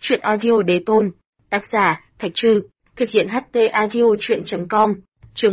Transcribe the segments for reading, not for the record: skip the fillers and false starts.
Chuyện audio đế tôn. Tác giả, Thạch Trư. Thực hiện HT audio chuyện.com. Chương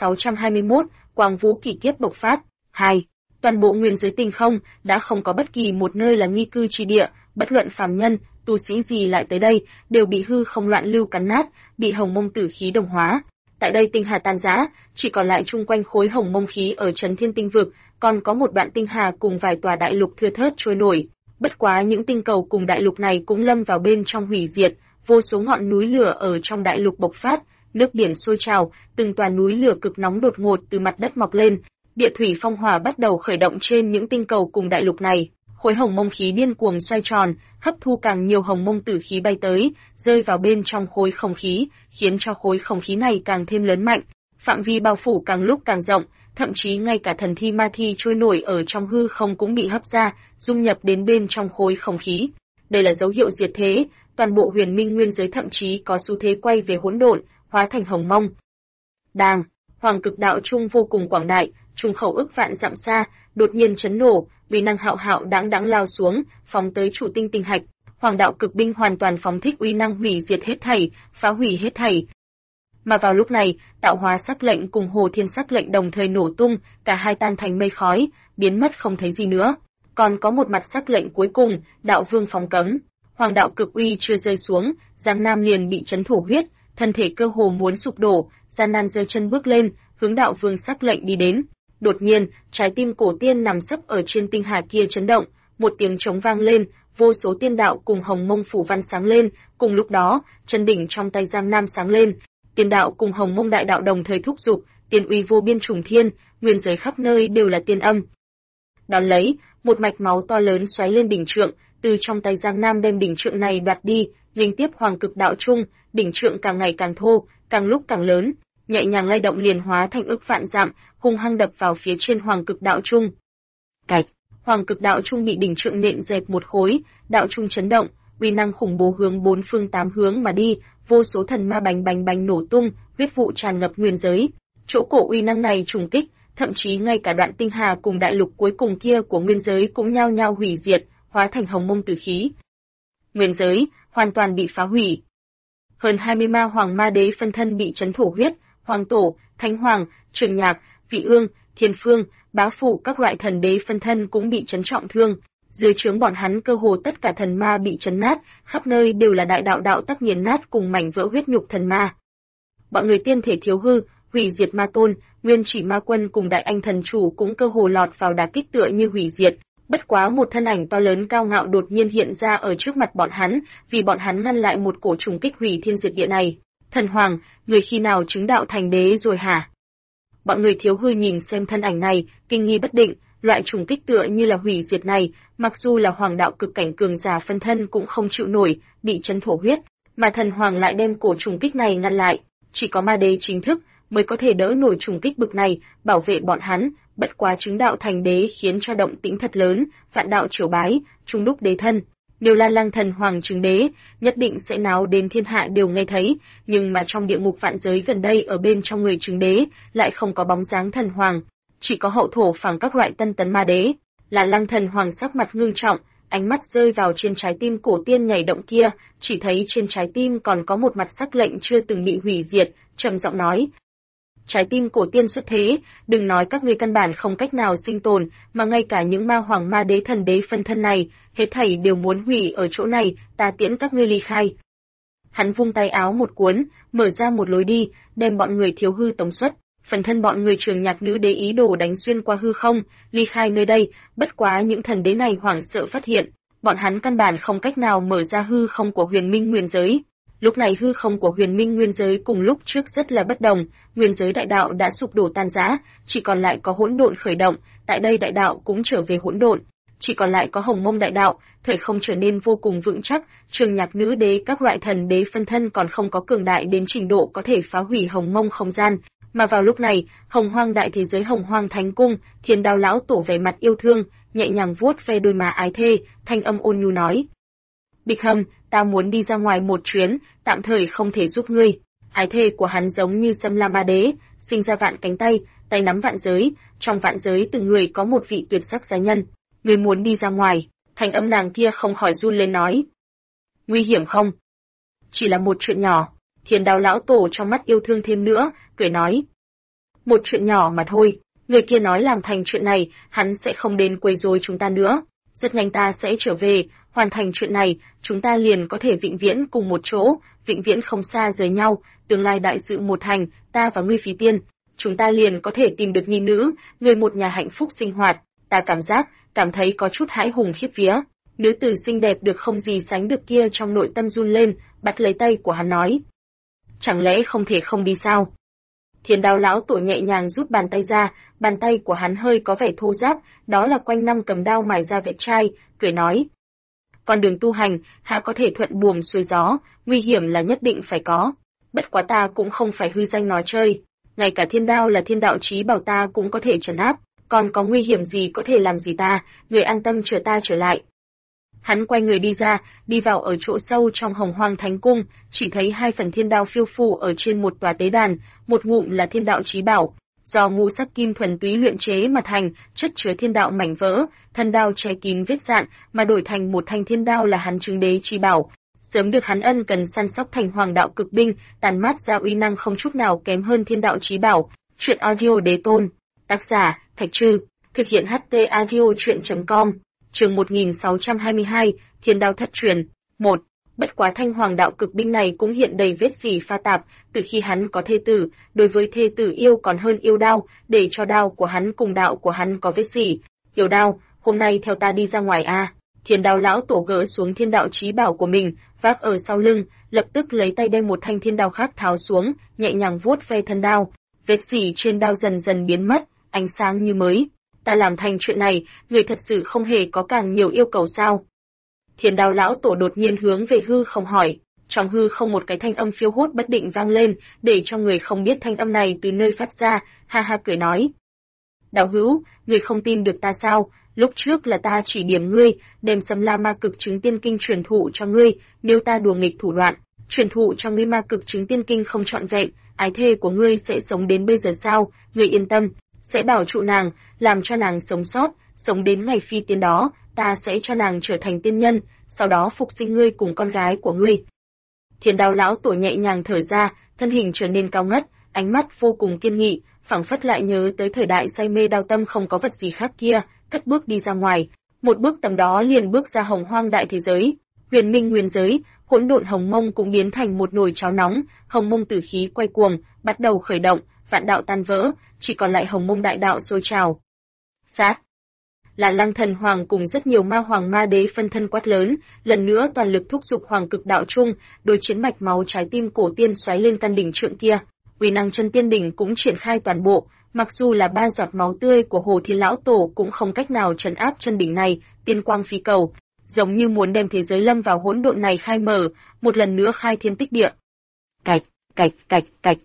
1621, Quang Vũ kỳ kiếp bộc phát. 2. Toàn bộ nguyên giới tinh không đã không có bất kỳ một nơi là nghi cư chi địa, bất luận phàm nhân, tu sĩ gì lại tới đây, đều bị hư không loạn lưu cắn nát, bị hồng mông tử khí đồng hóa. Tại đây tinh hà tan rã, chỉ còn lại chung quanh khối hồng mông khí ở Trấn Thiên Tinh Vực, còn có một đoạn tinh hà cùng vài tòa đại lục thưa thớt trôi nổi. Bất quá những tinh cầu cùng đại lục này cũng lâm vào bên trong hủy diệt, vô số ngọn núi lửa ở trong đại lục bộc phát, nước biển sôi trào, từng tòa núi lửa cực nóng đột ngột từ mặt đất mọc lên, địa thủy phong hỏa bắt đầu khởi động trên những tinh cầu cùng đại lục này. Khối hồng mông khí điên cuồng xoay tròn, hấp thu càng nhiều hồng mông tử khí bay tới, rơi vào bên trong khối không khí, khiến cho khối không khí này càng thêm lớn mạnh, phạm vi bao phủ càng lúc càng rộng, thậm chí ngay cả thần thi ma thi trôi nổi ở trong hư không cũng bị hấp ra, dung nhập đến bên trong khối không khí. Đây là dấu hiệu diệt thế, toàn bộ huyền minh nguyên giới thậm chí có xu thế quay về hỗn độn, hóa thành hồng mông. Đàng, hoàng cực đạo trung vô cùng quảng đại, trung khẩu ức vạn dặm xa, đột nhiên chấn nổ, uy năng hạo hạo đãng đãng lao xuống, phóng tới trụ tinh tinh hạch. Hoàng đạo cực binh hoàn toàn phóng thích uy năng hủy diệt hết thảy, phá hủy hết thảy. Mà vào lúc này, tạo hóa sắc lệnh cùng hồ thiên sắc lệnh đồng thời nổ tung, cả hai tan thành mây khói, biến mất không thấy gì nữa. Còn có một mặt sắc lệnh cuối cùng, đạo vương phóng cấm. Hoàng đạo cực uy chưa rơi xuống, Giang Nam liền bị chấn thổ huyết, thân thể cơ hồ muốn sụp đổ, gian nan giơ chân bước lên, hướng đạo vương sắc lệnh đi đến. Đột nhiên, trái tim cổ tiên nằm sấp ở trên tinh hà kia chấn động, một tiếng trống vang lên, vô số tiên đạo cùng hồng mông phủ văn sáng lên, cùng lúc đó, chân đỉnh trong tay Giang Nam sáng lên, tiên đạo cùng hồng mông đại đạo đồng thời thúc giục, tiên uy vô biên trùng thiên, nguyên giới khắp nơi đều là tiên âm. Đón lấy, một mạch máu to lớn xoáy lên đỉnh trượng, từ trong tay Giang Nam đem đỉnh trượng này đoạt đi, liên tiếp hoàng cực đạo trung, đỉnh trượng càng ngày càng thô, càng lúc càng lớn, nhẹ nhàng lay động liền hóa thành ức vạn dặm, hung hăng đập vào phía trên hoàng cực đạo trung. Cạch, hoàng cực đạo trung bị đỉnh trượng nện dẹp một khối, đạo trung chấn động, uy năng khủng bố hướng bốn phương tám hướng mà đi, vô số thần ma bành bành bành nổ tung, huyết vụ tràn ngập nguyên giới. Chỗ cổ uy năng này trùng kích, thậm chí ngay cả đoạn tinh hà cùng đại lục cuối cùng kia của nguyên giới cũng nhao nhao hủy diệt, hóa thành hồng mông tử khí. Nguyên giới hoàn toàn bị phá hủy. Hơn 20 ma hoàng ma đế phân thân bị chấn thổ huyết, hoàng tổ, thánh hoàng, trường nhạc, vị ương, thiên phương, bá phụ các loại thần đế phân thân cũng bị chấn trọng thương. Dưới trướng bọn hắn cơ hồ tất cả thần ma bị chấn nát, khắp nơi đều là đại đạo đạo tắc nghiền nát cùng mảnh vỡ huyết nhục thần ma. Bọn người tiên thể thiếu hư, hủy diệt ma tôn, nguyên chỉ ma quân cùng đại anh thần chủ cũng cơ hồ lọt vào đả kích tựa như hủy diệt. Bất quá một thân ảnh to lớn cao ngạo đột nhiên hiện ra ở trước mặt bọn hắn, vì bọn hắn ngăn lại một cổ trùng kích hủy thiên diệt địa này. Thần hoàng, người khi nào chứng đạo thành đế rồi hả? Bọn người thiếu hư nhìn xem thân ảnh này, kinh nghi bất định. Loại trùng kích tựa như là hủy diệt này, mặc dù là hoàng đạo cực cảnh cường giả phân thân cũng không chịu nổi, bị chấn thổ huyết, mà thần hoàng lại đem cổ trùng kích này ngăn lại. Chỉ có ma đế chính thức mới có thể đỡ nổi trùng kích bực này, bảo vệ bọn hắn. Bất quá chứng đạo thành đế khiến cho động tĩnh thật lớn, vạn đạo triều bái, trung đúc đế thân. Nếu là Lang thần hoàng chứng đế, nhất định sẽ náo đến thiên hạ đều nghe thấy, nhưng mà trong địa ngục vạn giới gần đây ở bên trong người chứng đế, lại không có bóng dáng thần hoàng. Chỉ có hậu thổ phẳng các loại tân tấn ma đế, là Lăng thần hoàng sắc mặt ngưng trọng, ánh mắt rơi vào trên trái tim cổ tiên nhảy động kia, chỉ thấy trên trái tim còn có một mặt sắc lệnh chưa từng bị hủy diệt, trầm giọng nói: trái tim cổ tiên xuất thế, đừng nói các ngươi căn bản không cách nào sinh tồn, mà ngay cả những ma hoàng ma đế thần đế phân thân này, hết thảy đều muốn hủy ở chỗ này, ta tiễn các ngươi ly khai. Hắn vung tay áo một cuốn, mở ra một lối đi, đem bọn người thiếu hư tống xuất. Phần thân bọn người trường nhạc nữ đế ý đồ đánh xuyên qua hư không, ly khai nơi đây, bất quá những thần đế này hoảng sợ phát hiện, bọn hắn căn bản không cách nào mở ra hư không của huyền minh nguyên giới. Lúc này hư không của huyền minh nguyên giới cùng lúc trước rất là bất đồng, nguyên giới đại đạo đã sụp đổ tan rã, chỉ còn lại có hỗn độn khởi động, tại đây đại đạo cũng trở về hỗn độn, chỉ còn lại có hồng mông đại đạo, thời không trở nên vô cùng vững chắc, trường nhạc nữ đế các loại thần đế phân thân còn không có cường đại đến trình độ có thể phá hủy hồng mông không gian. Mà vào lúc này, hồng hoang đại thế giới hồng hoang thánh cung, thiên đao lão tổ vẻ mặt yêu thương, nhẹ nhàng vuốt ve đôi má ái thê, thanh âm ôn nhu nói: Bịch Hâm, ta muốn đi ra ngoài một chuyến, tạm thời không thể giúp ngươi. Ái thê của hắn giống như Sâm La Ma Đế, sinh ra vạn cánh tay, tay nắm vạn giới, trong vạn giới từng người có một vị tuyệt sắc gia nhân. Ngươi muốn đi ra ngoài? Thanh âm nàng kia không khỏi run lên nói: Nguy hiểm không? Chỉ là một chuyện nhỏ. Thiên Đao lão tổ trong mắt yêu thương thêm nữa, cười nói. Một chuyện nhỏ mà thôi, người kia nói làm thành chuyện này, hắn sẽ không đến quấy rối chúng ta nữa. Rất nhanh ta sẽ trở về, hoàn thành chuyện này, chúng ta liền có thể vĩnh viễn cùng một chỗ, vĩnh viễn không xa rời nhau, tương lai đại sự một thành, ta và ngươi Phí Tiên, chúng ta liền có thể tìm được nhi nữ, người một nhà hạnh phúc sinh hoạt. Ta cảm thấy có chút hãi hùng khiếp vía. Nữ tử xinh đẹp được không gì sánh được kia trong nội tâm run lên, bắt lấy tay của hắn nói. Chẳng lẽ không thể không đi sao? Thiên Đao lão tổ nhẹ nhàng rút bàn tay ra, bàn tay của hắn hơi có vẻ thô ráp, đó là quanh năm cầm đao mài ra vết chai, cười nói. Con đường tu hành, há có thể thuận buồm xuôi gió, nguy hiểm là nhất định phải có. Bất quá ta cũng không phải hư danh nói chơi, ngay cả thiên đao là thiên đạo chí bảo ta cũng có thể trấn áp, còn có nguy hiểm gì có thể làm gì ta, người an tâm chờ ta trở lại. Hắn quay người đi ra, đi vào ở chỗ sâu trong Hồng Hoang Thánh Cung, chỉ thấy hai phần thiên đao phiêu phù ở trên một tòa tế đàn, một ngụm là thiên đạo chí bảo, do ngũ sắc kim thuần túy luyện chế mà thành, chất chứa thiên đạo mảnh vỡ, thân đao che kín vết dạn, mà đổi thành một thanh thiên đao là hắn chứng đế chí bảo. Sớm được hắn ân cần săn sóc thành hoàng đạo cực binh, tàn mát ra uy năng không chút nào kém hơn thiên đạo chí bảo. Truyện audio đế tôn. Tác giả, Thạch Trư. Thực hiện HT audio truyện.com. Chương 1622, Thiên Đao thất truyền. 1. Bất quá thanh hoàng đạo cực binh này cũng hiện đầy vết rỉ pha tạp, từ khi hắn có thê tử, đối với thê tử yêu còn hơn yêu đao, để cho đao của hắn cùng đạo của hắn có vết rỉ. Yêu đao, hôm nay theo ta đi ra ngoài a. Thiên Đao lão tổ gỡ xuống thiên đạo chí bảo của mình, vác ở sau lưng, lập tức lấy tay đem một thanh thiên đao khác tháo xuống, nhẹ nhàng vuốt ve thân đao. Vết rỉ trên đao dần dần biến mất, ánh sáng như mới. Ta làm thành chuyện này, người thật sự không hề có càng nhiều yêu cầu sao? Thiên Đao lão tổ đột nhiên hướng về hư không hỏi, trong hư không một cái thanh âm phiêu hốt bất định vang lên, để cho người không biết thanh âm này từ nơi phát ra, ha ha cười nói. Đạo hữu, người không tin được ta sao? Lúc trước là ta chỉ điểm ngươi, đem Sâm La Ma Cực Chứng Tiên Kinh truyền thụ cho ngươi, nếu ta đùa nghịch thủ đoạn, truyền thụ cho ngươi Ma Cực Chứng Tiên Kinh không trọn vẹn, ái thê của ngươi sẽ sống đến bây giờ sao? Ngươi yên tâm, sẽ bảo trụ nàng, làm cho nàng sống sót, sống đến ngày phi tiên đó, ta sẽ cho nàng trở thành tiên nhân, sau đó phục sinh ngươi cùng con gái của ngươi. Thiên Đao lão tổ nhẹ nhàng thở ra, thân hình trở nên cao ngất, ánh mắt vô cùng kiên nghị, phảng phất lại nhớ tới thời đại say mê đao tâm không có vật gì khác kia, cất bước đi ra ngoài, một bước tầm đó liền bước ra Hồng Hoang đại thế giới, huyền minh nguyên giới, hỗn độn hồng mông cũng biến thành một nồi cháo nóng, hồng mông tử khí quay cuồng, bắt đầu khởi động, vạn đạo tan vỡ, chỉ còn lại hồng mông đại đạo sôi trào. Sát là Lăng Thần Hoàng cùng rất nhiều ma hoàng ma đế phân thân quát lớn, lần nữa toàn lực thúc giục hoàng cực đạo chung, đôi chiến mạch máu trái tim cổ tiên xoáy lên căn đỉnh trượng kia, uy năng chân tiên đỉnh cũng triển khai toàn bộ, mặc dù là 3 giọt máu tươi của Hồ Thiên lão tổ cũng không cách nào trấn áp chân đỉnh này, tiên quang phi cầu, giống như muốn đem thế giới lâm vào hỗn độn này khai mở, một lần nữa khai thiên tích địa. Cạch, cạch, cạch, cạch.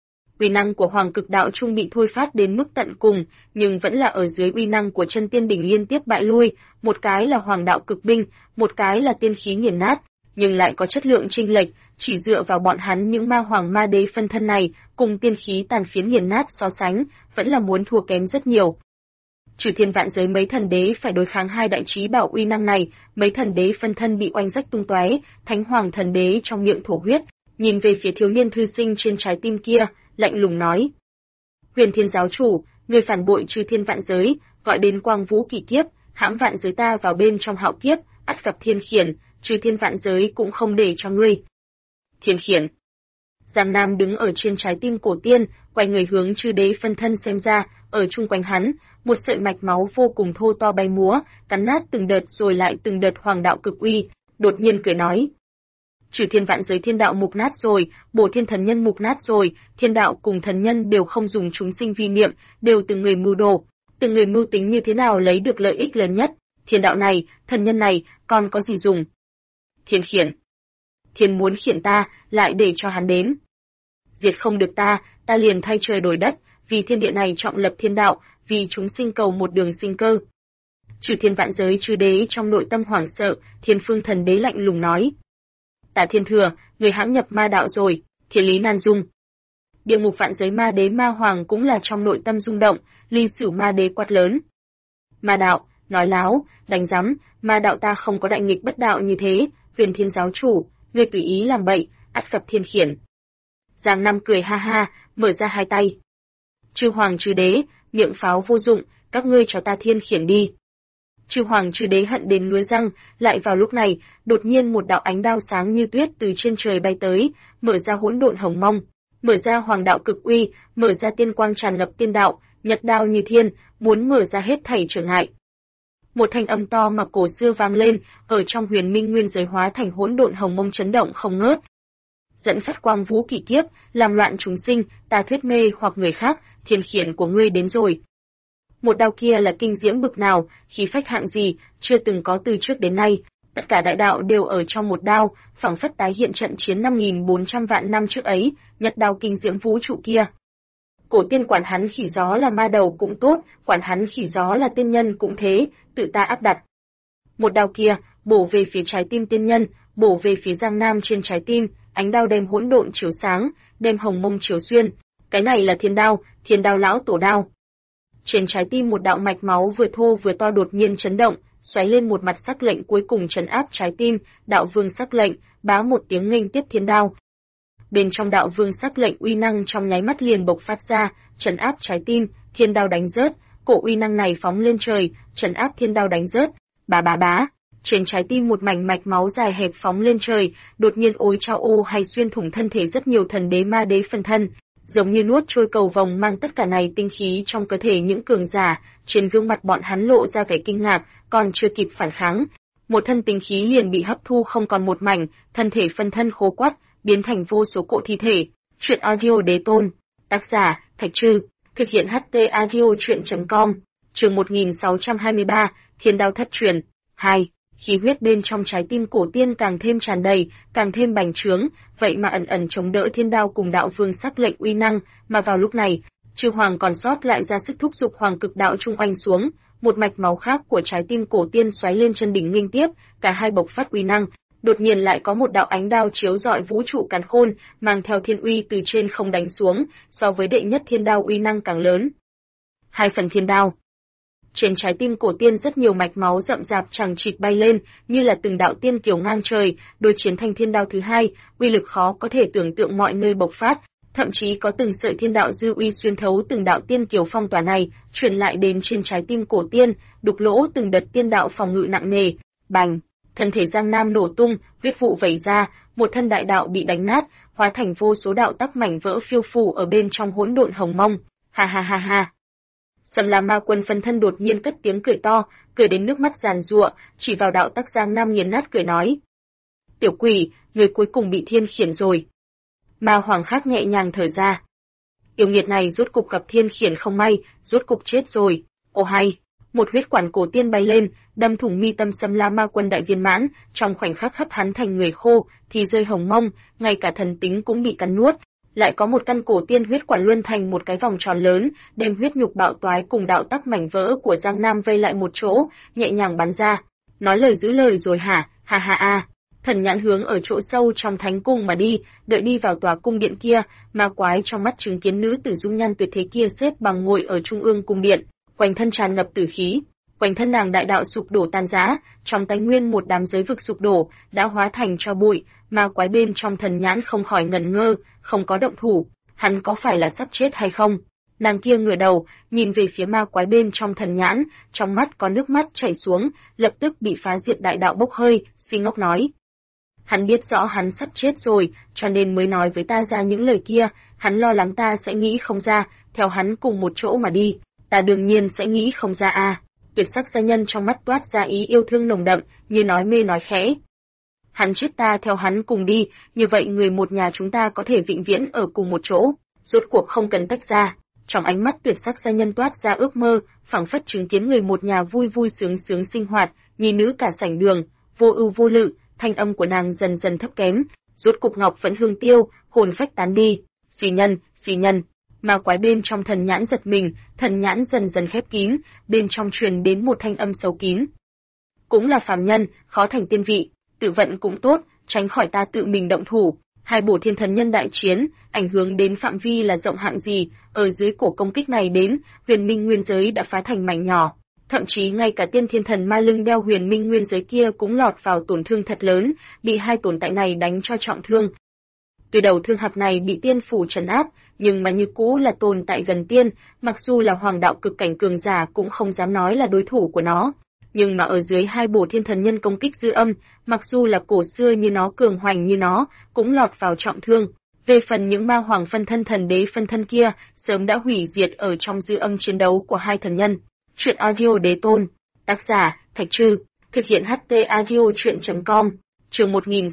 Uy năng của Hoàng Cực Đạo Trung bị thôi phát đến mức tận cùng, nhưng vẫn là ở dưới uy năng của chân tiên đỉnh liên tiếp bại lui, một cái là Hoàng Đạo Cực Binh, một cái là tiên khí nghiền nát, nhưng lại có chất lượng chênh lệch, chỉ dựa vào bọn hắn những ma hoàng ma đế phân thân này, cùng tiên khí tàn phiến nghiền nát so sánh, vẫn là muốn thua kém rất nhiều. Trừ thiên vạn giới mấy thần đế phải đối kháng hai đại chí bảo uy năng này, mấy thần đế phân thân bị oanh rách tung tóe, Thánh Hoàng thần đế trong miệng thổ huyết, nhìn về phía thiếu niên thư sinh trên trái tim kia, lạnh lùng nói: Huyền Thiên giáo chủ, người phản bội Trừ thiên vạn giới, gọi đến Quang Vũ kỳ kiếp, hãm vạn giới ta vào bên trong hạo kiếp, ắt gặp thiên khiển, Trừ thiên vạn giới cũng không để cho ngươi. Thiên khiển. Giang Nam đứng ở trên trái tim cổ tiên, quay người hướng Trừ đế phân thân xem ra, ở chung quanh hắn, một sợi mạch máu vô cùng thô to bay múa, cắn nát từng đợt rồi lại từng đợt hoàng đạo cực uy, đột nhiên cười nói: Trừ thiên vạn giới thiên đạo mục nát rồi, bổ thiên thần nhân mục nát rồi, thiên đạo cùng thần nhân đều không dùng chúng sinh vi niệm, đều từng người mưu đồ, từng người mưu tính như thế nào lấy được lợi ích lớn nhất, thiên đạo này, thần nhân này, còn có gì dùng? Thiên khiển. Thiên muốn khiển ta, lại để cho hắn đến. Diệt không được ta, ta liền thay trời đổi đất, vì thiên địa này trọng lập thiên đạo, vì chúng sinh cầu một đường sinh cơ. Trừ thiên vạn giới Trừ đế trong nội tâm hoảng sợ, Thiên Phương thần đế lạnh lùng nói: Tả Thiên Thừa, người hãm nhập ma đạo rồi, thiên lý nan dung. Địa ngục vạn giới ma đế ma hoàng cũng là trong nội tâm rung động, Ly Sửu ma đế quát lớn: Ma đạo, nói láo, đánh rắm, ma đạo ta không có đại nghịch bất đạo như thế, Huyền Thiên giáo chủ, ngươi tùy ý làm bậy, ắt gặp thiên khiển. Giang Nam cười ha ha, mở ra hai tay. Chư hoàng chư đế, miệng pháo vô dụng, các ngươi cho ta thiên khiển đi. Chư hoàng chư đế hận đến ngứa răng, lại vào lúc này, đột nhiên một đạo ánh đao sáng như tuyết từ trên trời bay tới, mở ra hỗn độn hồng mông, mở ra hoàng đạo cực uy, mở ra tiên quang tràn ngập tiên đạo, nhật đao như thiên, muốn mở ra hết thảy trở ngại. Một thanh âm to mà cổ xưa vang lên, ở trong huyền minh nguyên giới hóa thành hỗn độn hồng mông chấn động không ngớt. Dẫn phát quang vũ kỳ kiếp, làm loạn chúng sinh, ta thuyết mê hoặc người khác, thiên khiển của ngươi đến rồi. Một đao kia là kinh diễm bực nào, khí phách hạng gì, chưa từng có từ trước đến nay. Tất cả đại đạo đều ở trong một đao, phảng phất tái hiện trận chiến 5.400 vạn năm trước ấy, nhật đao kinh diễm vũ trụ kia. Cổ tiên quản hắn khỉ gió là ma đầu cũng tốt, quản hắn khỉ gió là tiên nhân cũng thế, tự ta áp đặt. Một đao kia, bổ về phía trái tim tiên nhân, bổ về phía Giang Nam trên trái tim, ánh đao đem hỗn độn chiếu sáng, đem hồng mông chiếu xuyên. Cái này là thiên đao lão tổ đao. Trên trái tim một đạo mạch máu vừa thô vừa to đột nhiên chấn động, xoáy lên một mặt sắc lệnh cuối cùng trấn áp trái tim, đạo vương sắc lệnh, bá một tiếng nghênh tiếp thiên đao. Bên trong đạo vương sắc lệnh uy năng trong nháy mắt liền bộc phát ra, trấn áp trái tim, thiên đao đánh rớt, cổ uy năng này phóng lên trời, trấn áp thiên đao đánh rớt, bá. Trên trái tim một mảnh mạch máu dài hẹp phóng lên trời, đột nhiên ối trao ô hay xuyên thủng thân thể rất nhiều thần đế ma đế phân thân, giống như nuốt trôi cầu vồng mang tất cả này tinh khí trong cơ thể những cường giả, trên gương mặt bọn hắn lộ ra vẻ kinh ngạc, còn chưa kịp phản kháng, một thân tinh khí liền bị hấp thu không còn một mảnh, thân thể phân thân khô quắt, biến thành vô số cỗ thi thể. Truyện audio đế tôn, tác giả Thạch Trư, thực hiện HT audio truyện.com, chương 1623, Thiên đao thất truyền. 2. Khí huyết bên trong trái tim cổ tiên càng thêm tràn đầy, càng thêm bành trướng, vậy mà ẩn ẩn chống đỡ thiên đao cùng đạo vương sắc lệnh uy năng, mà vào lúc này, chư hoàng còn sót lại ra sức thúc giục hoàng cực đạo trung oanh xuống, một mạch máu khác của trái tim cổ tiên xoáy lên chân đỉnh nghênh tiếp, cả hai bộc phát uy năng, đột nhiên lại có một đạo ánh đao chiếu rọi vũ trụ càn khôn, mang theo thiên uy từ trên không đánh xuống, so với đệ nhất thiên đao uy năng càng lớn. 2 phần thiên đao. Trên trái tim cổ tiên rất nhiều mạch máu rậm rạp chằng chịt bay lên, như là từng đạo tiên kiều ngang trời, đối chiến thành thiên đao thứ hai, uy lực khó có thể tưởng tượng mọi nơi bộc phát, thậm chí có từng sợi thiên đạo dư uy xuyên thấu từng đạo tiên kiều phong tỏa này, truyền lại đến trên trái tim cổ tiên, đục lỗ từng đợt tiên đạo phòng ngự nặng nề. Bành, thân thể Giang Nam nổ tung, huyết vụ vẩy ra, một thân đại đạo bị đánh nát, hóa thành vô số đạo tắc mảnh vỡ phiêu phù ở bên trong hỗn độn hồng mông. Ha. Sầm La Ma Quân phân thân đột nhiên cất tiếng cười to, cười đến nước mắt giàn giụa, chỉ vào đạo tắc Giang Nam nghiền nát cười nói: "Tiểu quỷ, người cuối cùng bị thiên khiển rồi." Ma Hoàng khác nhẹ nhàng thở ra. Yêu nghiệt này rốt cục gặp thiên khiển không may, rốt cục chết rồi. Ô hay, một huyết quản cổ tiên bay lên, đâm thủng mi tâm Sầm La Ma Quân đại viên mãn, trong khoảnh khắc hấp hắn thành người khô, thì rơi hồng mông, ngay cả thần tính cũng bị cắn nuốt. Lại có một căn cổ tiên huyết quản luân thành một cái vòng tròn lớn, đem huyết nhục bạo toái cùng đạo tắc mảnh vỡ của Giang Nam vây lại một chỗ, nhẹ nhàng bắn ra. Nói lời giữ lời rồi hả? Ha. Thần nhãn hướng ở chỗ sâu trong thánh cung mà đi, đợi đi vào tòa cung điện kia, ma quái trong mắt chứng kiến nữ tử dung nhan tuyệt thế kia xếp bằng ngồi ở trung ương cung điện, quanh thân tràn ngập tử khí. Quanh thân nàng đại đạo sụp đổ tan rã, trong tánh nguyên một đám giới vực sụp đổ, đã hóa thành tro bụi, ma quái bên trong thần nhãn không khỏi ngẩn ngơ, không có động thủ, hắn có phải là sắp chết hay không? Nàng kia ngửa đầu, nhìn về phía ma quái bên trong thần nhãn, trong mắt có nước mắt chảy xuống, lập tức bị phá diệt đại đạo bốc hơi, si ngốc nói: "Hắn biết rõ hắn sắp chết rồi, cho nên mới nói với ta ra những lời kia, hắn lo lắng ta sẽ nghĩ không ra, theo hắn cùng một chỗ mà đi, ta đương nhiên sẽ nghĩ không ra a." Tuyệt sắc gia nhân trong mắt toát ra ý yêu thương nồng đậm, như nói mê nói khẽ: "Hắn chết ta theo hắn cùng đi, như vậy người một nhà chúng ta có thể vĩnh viễn ở cùng một chỗ, rốt cuộc không cần tách ra." Trong ánh mắt tuyệt sắc gia nhân toát ra ước mơ, phảng phất chứng kiến người một nhà vui vui sướng sướng sinh hoạt, nhi nữ cả sảnh đường, vô ưu vô lự, thanh âm của nàng dần dần thấp kém, rốt cục ngọc vẫn hương tiêu, hồn phách tán đi. Xì nhân. Ma quái bên trong thần nhãn giật mình, thần nhãn dần dần khép kín, bên trong truyền đến một thanh âm xấu kín: "Cũng là phàm nhân, khó thành tiên vị, tự vận cũng tốt, tránh khỏi ta tự mình động thủ." Hai bổ thiên thần nhân đại chiến, ảnh hưởng đến phạm vi là rộng hạng gì, ở dưới cổ công kích này đến, huyền minh nguyên giới đã phá thành mảnh nhỏ. thậm chí ngay cả tiên thiên thần ma lưng đeo huyền minh nguyên giới kia cũng lọt vào tổn thương thật lớn, bị hai tồn tại này đánh cho trọng thương. Từ đầu thương hạc này bị tiên phủ trấn áp, nhưng mà như cũ là tồn tại gần tiên, mặc dù là hoàng đạo cực cảnh cường giả cũng không dám nói là đối thủ của nó. Nhưng mà ở dưới hai bổ thiên thần nhân công kích dư âm, mặc dù là cổ xưa như nó cường hoành như nó, cũng lọt vào trọng thương. Về phần những ma hoàng phân thân thần đế phân thân kia, sớm đã hủy diệt ở trong dư âm chiến đấu của hai thần nhân. Truyện audio đế tôn. Tác giả, Thạch Trư. Thực hiện HT audio truyện.com. Chương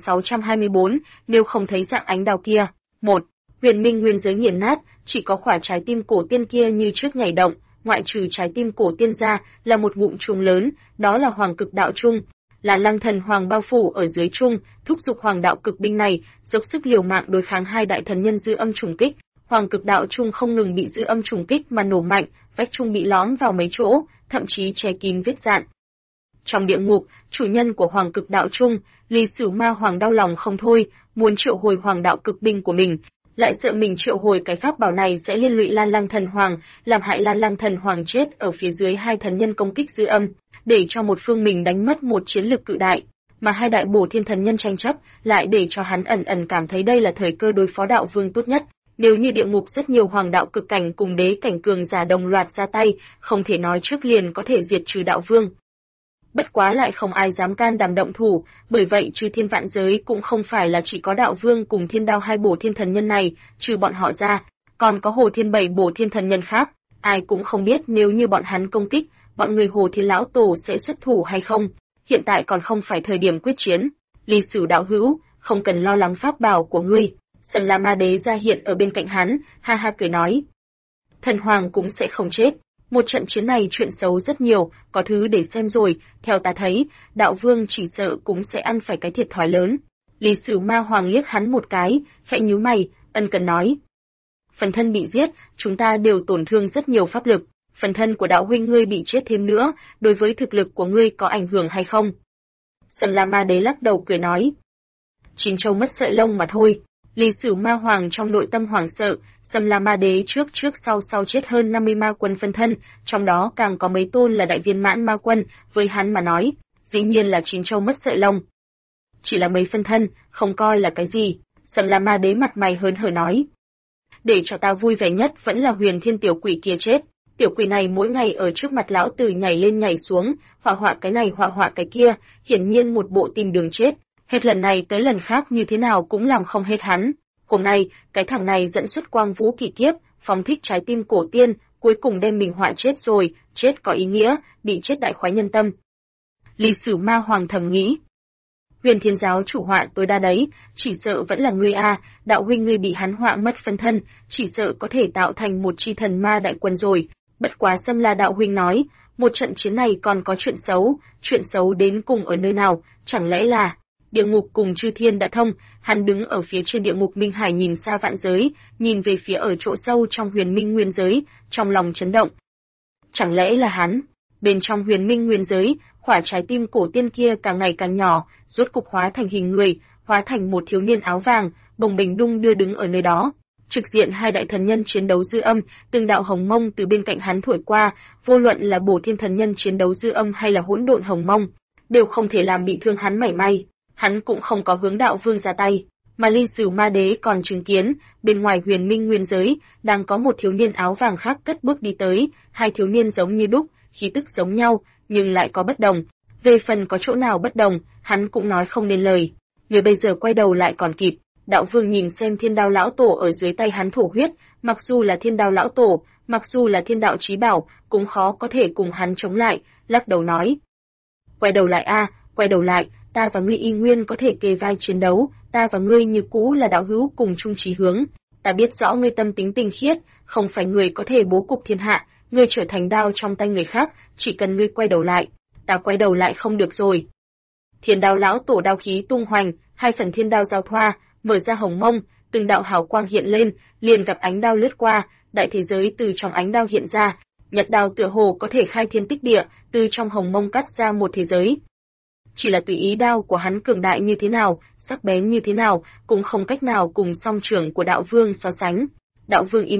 1624, nếu không thấy dạng ánh đao kia. 1. Huyền minh nguyên giới nghiền nát, chỉ có quả trái tim cổ tiên kia như trước nhảy động, ngoại trừ trái tim cổ tiên ra là một ngụm chuông lớn, đó là hoàng cực đạo trung, là lăng thần hoàng bao phủ ở dưới trung, thúc giục hoàng đạo cực binh này, dốc sức liều mạng đối kháng hai đại thần nhân dư âm trùng kích. Hoàng cực đạo trung không ngừng bị dư âm trùng kích mà nổ mạnh, vách trung bị lõm vào mấy chỗ, thậm chí che kín vết dạn. Trong địa ngục, chủ nhân của hoàng cực đạo trung, Ly Sử Ma Hoàng đau lòng không thôi, muốn triệu hồi hoàng đạo cực binh của mình, lại sợ mình triệu hồi cái pháp bảo này sẽ liên lụy Lan Lăng Thần Hoàng, làm hại Lan Lăng Thần Hoàng chết ở phía dưới hai thần nhân công kích dư âm, để cho một phương mình đánh mất một chiến lực cự đại, mà hai đại bổ thiên thần nhân tranh chấp, lại để cho hắn ẩn ẩn cảm thấy đây là thời cơ đối phó đạo vương tốt nhất. Nếu như địa ngục rất nhiều hoàng đạo cực cảnh cùng đế cảnh cường giả đồng loạt ra tay, không thể nói trước liền có thể diệt trừ đạo vương. Bất quá lại không ai dám can đảm động thủ, bởi vậy trừ thiên vạn giới cũng không phải là chỉ có đạo vương cùng thiên đao hai bổ thiên thần nhân này, trừ bọn họ ra, còn có hồ thiên bảy bổ thiên thần nhân khác, ai cũng không biết nếu như bọn hắn công kích, bọn người hồ thiên lão tổ sẽ xuất thủ hay không, hiện tại còn không phải thời điểm quyết chiến. Ly Sử đạo hữu, không cần lo lắng pháp bảo của ngươi. Sầm La Ma Đế ra hiện ở bên cạnh hắn, ha ha cười nói. Thần Hoàng cũng sẽ không chết. Một trận chiến này chuyện xấu rất nhiều, có thứ để xem rồi, theo ta thấy, đạo vương chỉ sợ cũng sẽ ăn phải cái thiệt thòi lớn. Ly Sử Ma Hoàng liếc hắn một cái, khẽ nhíu mày, ân cần nói. Phần thân bị giết, chúng ta đều tổn thương rất nhiều pháp lực, phần thân của đạo huynh ngươi bị chết thêm nữa, đối với thực lực của ngươi có ảnh hưởng hay không? Sầm La Ma Đế lắc đầu cười nói. Chín châu mất sợi lông mà thôi. Ly Sử Ma Hoàng trong nội tâm hoảng sợ, Sầm La Ma Đế trước sau chết hơn 50 ma quân phân thân, trong đó càng có mấy tôn là đại viên mãn ma quân, với hắn mà nói, dĩ nhiên là chín châu mất sợi lông. Chỉ là mấy phân thân, không coi là cái gì, Sầm La Ma Đế mặt mày hớn hở nói. Để cho ta vui vẻ nhất vẫn là Huyền Thiên tiểu quỷ kia chết, tiểu quỷ này mỗi ngày ở trước mặt lão tử nhảy lên nhảy xuống, họa cái này họa cái kia, hiển nhiên một bộ tìm đường chết. Hết lần này tới lần khác như thế nào cũng làm không hết hắn. Hôm nay, cái thằng này dẫn xuất quang vũ kỳ kiếp, phóng thích trái tim cổ tiên, cuối cùng đem mình họa chết rồi, chết có ý nghĩa, bị chết đại khoái nhân tâm. Ly Sử Ma Hoàng thầm nghĩ. Huyền Thiên giáo chủ họa tối đa đấy, chỉ sợ vẫn là ngươi a, đạo huynh ngươi bị hắn họa mất phân thân, chỉ sợ có thể tạo thành một chi thần ma đại quân rồi. Bất quá Sâm La đạo huynh nói, một trận chiến này còn có chuyện xấu đến cùng ở nơi nào, chẳng lẽ là địa ngục cùng chư thiên đã thông? Hắn đứng ở phía trên địa ngục minh hải nhìn xa vạn giới, nhìn về phía ở chỗ sâu trong huyền minh nguyên giới, trong lòng chấn động. Chẳng lẽ là hắn? Bên trong huyền minh nguyên giới, quả trái tim cổ tiên kia càng ngày càng nhỏ, rốt cục hóa thành hình người, hóa thành một thiếu niên áo vàng, bồng bềnh đung đưa đứng ở nơi đó. Trực diện hai đại thần nhân chiến đấu dư âm, từng đạo hồng mông từ bên cạnh hắn thổi qua, vô luận là bổ thiên thần nhân chiến đấu dư âm hay là hỗn độn hồng mông, đều không thể làm bị thương hắn mảy may. Hắn cũng không có hướng đạo vương ra tay, mà Ly Sử Ma Đế còn chứng kiến, bên ngoài huyền minh nguyên giới, đang có một thiếu niên áo vàng khác cất bước đi tới, hai thiếu niên giống như đúc, khí tức giống nhau, nhưng lại có bất đồng. Về phần có chỗ nào bất đồng, hắn cũng nói không nên lời. Người bây giờ quay đầu lại còn kịp. Đạo vương nhìn xem thiên đao lão tổ ở dưới tay hắn thổ huyết, mặc dù là thiên đao lão tổ, mặc dù là thiên đạo chí bảo, cũng khó có thể cùng hắn chống lại, lắc đầu nói. Quay đầu lại a, quay đầu lại, ta và ngươi y nguyên có thể kề vai chiến đấu, ta và ngươi như cũ là đạo hữu cùng chung chí hướng. Ta biết rõ ngươi tâm tính tinh khiết, không phải người có thể bố cục thiên hạ, ngươi trở thành đao trong tay người khác, chỉ cần ngươi quay đầu lại, ta quay đầu lại không được rồi. Thiên đao lão tổ đao khí tung hoành, hai phần thiên đao giao thoa, mở ra hồng mông, từng đạo hào quang hiện lên, liền gặp ánh đao lướt qua, đại thế giới từ trong ánh đao hiện ra, nhật đao tựa hồ có thể khai thiên tích địa, từ trong hồng mông cắt ra một thế giới. Chỉ là tùy ý đao của hắn cường đại như thế nào, sắc bén như thế nào, cũng không cách nào cùng song trưởng của đạo vương so sánh. Đạo vương im lặng,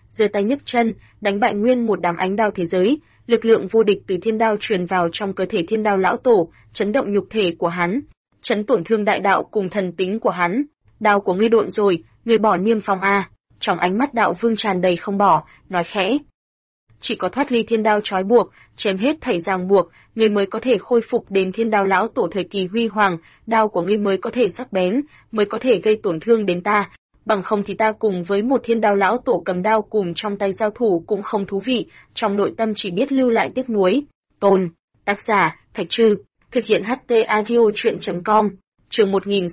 giơ tay nhấc chân, đánh bại nguyên một đám ánh đao thế giới, lực lượng vô địch từ thiên đao truyền vào trong cơ thể thiên đao lão tổ, chấn động nhục thể của hắn, chấn tổn thương đại đạo cùng thần tính của hắn. Đao của ngươi độn rồi, ngươi bỏ niêm phong a. Trong ánh mắt đạo vương tràn đầy không bỏ, nói khẽ. Chỉ có thoát ly thiên đao trói buộc, chém hết thảy ràng buộc, ngươi mới có thể khôi phục đến thiên đao lão tổ thời kỳ huy hoàng, đao của ngươi mới có thể sắc bén, mới có thể gây tổn thương đến ta. Bằng không thì ta cùng với một thiên đao lão tổ cầm đao cùng trong tay giao thủ cũng không thú vị, trong nội tâm chỉ biết lưu lại tiếc nuối. Tôn, tác giả, Thạch Trư, thực hiện HT Audio Truyện.com, chương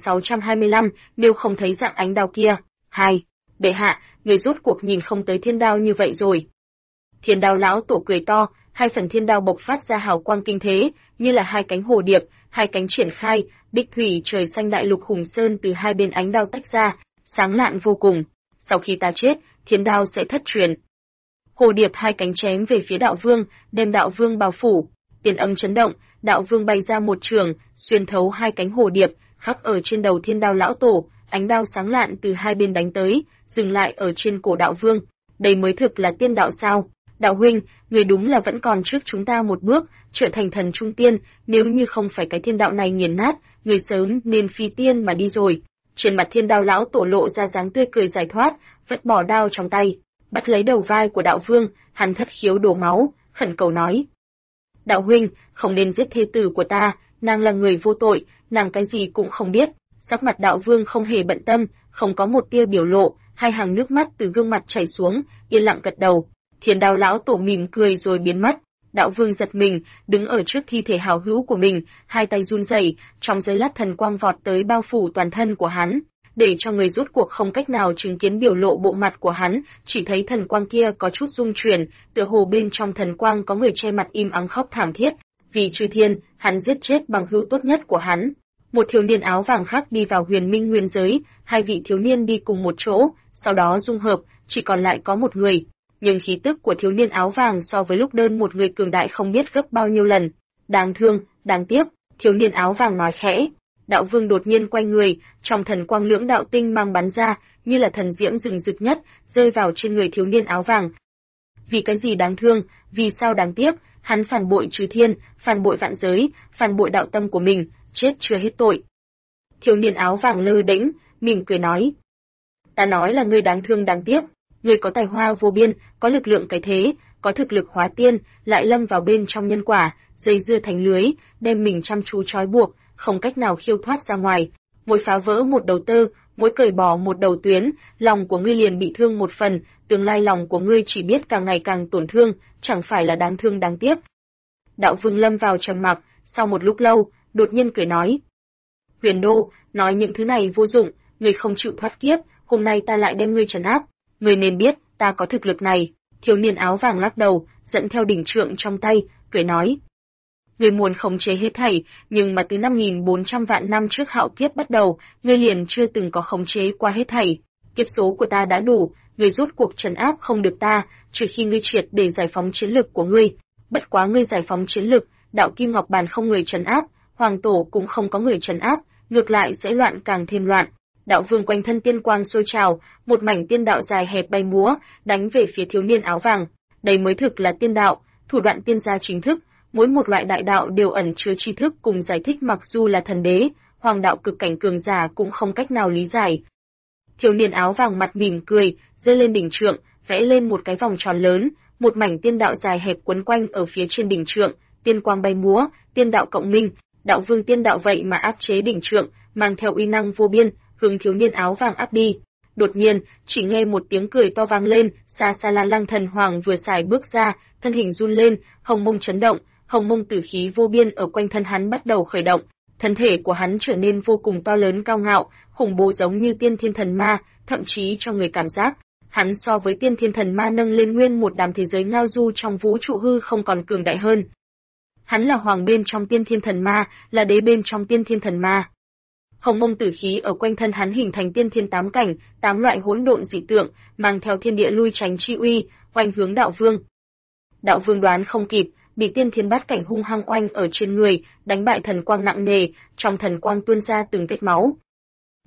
1625, nếu không thấy dạng ánh đao kia. 2. Bệ hạ, người rốt cuộc nhìn không tới thiên đao như vậy rồi. Thiên đao lão tổ cười to, hai phần thiên đao bộc phát ra hào quang kinh thế, như là hai cánh hồ điệp, hai cánh triển khai, bích thủy trời xanh đại lục hùng sơn từ hai bên ánh đao tách ra, sáng lạn vô cùng. Sau khi ta chết, thiên đao sẽ thất truyền. Hồ điệp hai cánh chém về phía đạo vương, đem đạo vương bao phủ. Tiền âm chấn động, đạo vương bay ra một trường, xuyên thấu hai cánh hồ điệp, khắc ở trên đầu thiên đao lão tổ, ánh đao sáng lạn từ hai bên đánh tới, dừng lại ở trên cổ đạo vương. Đây mới thực là tiên đạo sao? Đạo huynh, người đúng là vẫn còn trước chúng ta một bước, trở thành thần trung tiên, nếu như không phải cái thiên đạo này nghiền nát, người sớm nên phi tiên mà đi rồi. Trên mặt thiên đao lão tổ lộ ra dáng tươi cười giải thoát, vứt bỏ đao trong tay, bắt lấy đầu vai của đạo vương, hắn thất khiếu đổ máu, khẩn cầu nói. Đạo huynh, không nên giết thê tử của ta, nàng là người vô tội, nàng cái gì cũng không biết. Sắc mặt đạo vương không hề bận tâm, không có một tia biểu lộ, hai hàng nước mắt từ gương mặt chảy xuống, yên lặng gật đầu. Thiên đao lão tổ mỉm cười rồi biến mất. Đạo vương giật mình, đứng ở trước thi thể hảo hữu của mình, hai tay run rẩy, trong giây lát thần quang vọt tới bao phủ toàn thân của hắn, để cho người rốt cuộc không cách nào chứng kiến biểu lộ bộ mặt của hắn, chỉ thấy thần quang kia có chút rung chuyển, tựa hồ bên trong thần quang có người che mặt im ắng khóc thảm thiết. Vì Chư Thiên, hắn giết chết bằng hữu tốt nhất của hắn. Một thiếu niên áo vàng khác đi vào Huyền Minh nguyên giới, hai vị thiếu niên đi cùng một chỗ, sau đó dung hợp, chỉ còn lại có một người. Nhưng khí tức của thiếu niên áo vàng so với lúc đơn một người cường đại không biết gấp bao nhiêu lần. Đáng thương, đáng tiếc, thiếu niên áo vàng nói khẽ. Đạo vương đột nhiên quay người, trong thần quang lưỡng đạo tinh mang bắn ra, như là thần diễm rừng rực nhất, rơi vào trên người thiếu niên áo vàng. Vì cái gì đáng thương, vì sao đáng tiếc, hắn phản bội Chư Thiên, phản bội vạn giới, phản bội đạo tâm của mình, chết chưa hết tội. Thiếu niên áo vàng lơ đễnh, mỉm cười nói. Ta nói là ngươi đáng thương đáng tiếc. Ngươi có tài hoa vô biên, có lực lượng cái thế, có thực lực hóa tiên, lại lâm vào bên trong nhân quả, dây dưa thành lưới, đem mình chăm chú trói buộc, không cách nào khiêu thoát ra ngoài. Mỗi phá vỡ một đầu tơ, mỗi cởi bỏ một đầu tuyến, lòng của ngươi liền bị thương một phần, tương lai lòng của ngươi chỉ biết càng ngày càng tổn thương, chẳng phải là đáng thương đáng tiếc. Đạo vương lâm vào trầm mặc, sau một lúc lâu, đột nhiên cười nói. Huyền Đô, nói những thứ này vô dụng, ngươi không chịu thoát kiếp, hôm nay ta lại đem ngươi trấn áp. Ngươi nên biết, ta có thực lực này. Thiếu niên áo vàng lắc đầu, dẫn theo đỉnh trượng trong tay, cười nói. Ngươi muốn khống chế hết thảy, nhưng mà từ 5.400 vạn năm trước hạo kiếp bắt đầu, ngươi liền chưa từng có khống chế qua hết thảy. Kiếp số của ta đã đủ, ngươi rốt cuộc trấn áp không được ta, trừ khi ngươi triệt để giải phóng chiến lực của ngươi. Bất quá ngươi giải phóng chiến lực, đạo Kim Ngọc Bàn không người trấn áp, Hoàng Tổ cũng không có người trấn áp, ngược lại sẽ loạn càng thêm loạn. Đạo vương quanh thân tiên quang sôi trào, một mảnh tiên đạo dài hẹp bay múa, đánh về phía thiếu niên áo vàng. Đây mới thực là tiên đạo, thủ đoạn tiên gia chính thức, mỗi một loại đại đạo đều ẩn chứa tri thức cùng giải thích, mặc dù là thần đế, hoàng đạo cực cảnh cường giả cũng không cách nào lý giải. Thiếu niên áo vàng mặt mỉm cười, giơ lên đỉnh trượng, vẽ lên một cái vòng tròn lớn, một mảnh tiên đạo dài hẹp quấn quanh ở phía trên đỉnh trượng, tiên quang bay múa, tiên đạo cộng minh, đạo vương tiên đạo vậy mà áp chế đỉnh trượng, mang theo uy năng vô biên, hướng thiếu niên áo vàng áp đi. Đột nhiên, chỉ nghe một tiếng cười to vang lên, xa xa là Lăng Thần Hoàng vừa xài bước ra, thân hình run lên, hồng mông chấn động, hồng mông tử khí vô biên ở quanh thân hắn bắt đầu khởi động, thân thể của hắn trở nên vô cùng to lớn cao ngạo, khủng bố giống như tiên thiên thần ma, thậm chí cho người cảm giác hắn so với tiên thiên thần ma nâng lên nguyên một đám thế giới ngao du trong vũ trụ hư không còn cường đại hơn. Hắn là hoàng bên trong tiên thiên thần ma, là đế bên trong tiên thiên thần ma. Hồng mông tử khí ở quanh thân hắn hình thành tiên thiên tám cảnh, 8 loại hỗn độn dị tượng, mang theo thiên địa lui tránh chi uy, oanh hướng đạo vương. Đạo vương đoán không kịp, bị tiên thiên bát cảnh hung hăng oanh ở trên người, đánh bại thần quang nặng nề, trong thần quang tuôn ra từng vết máu.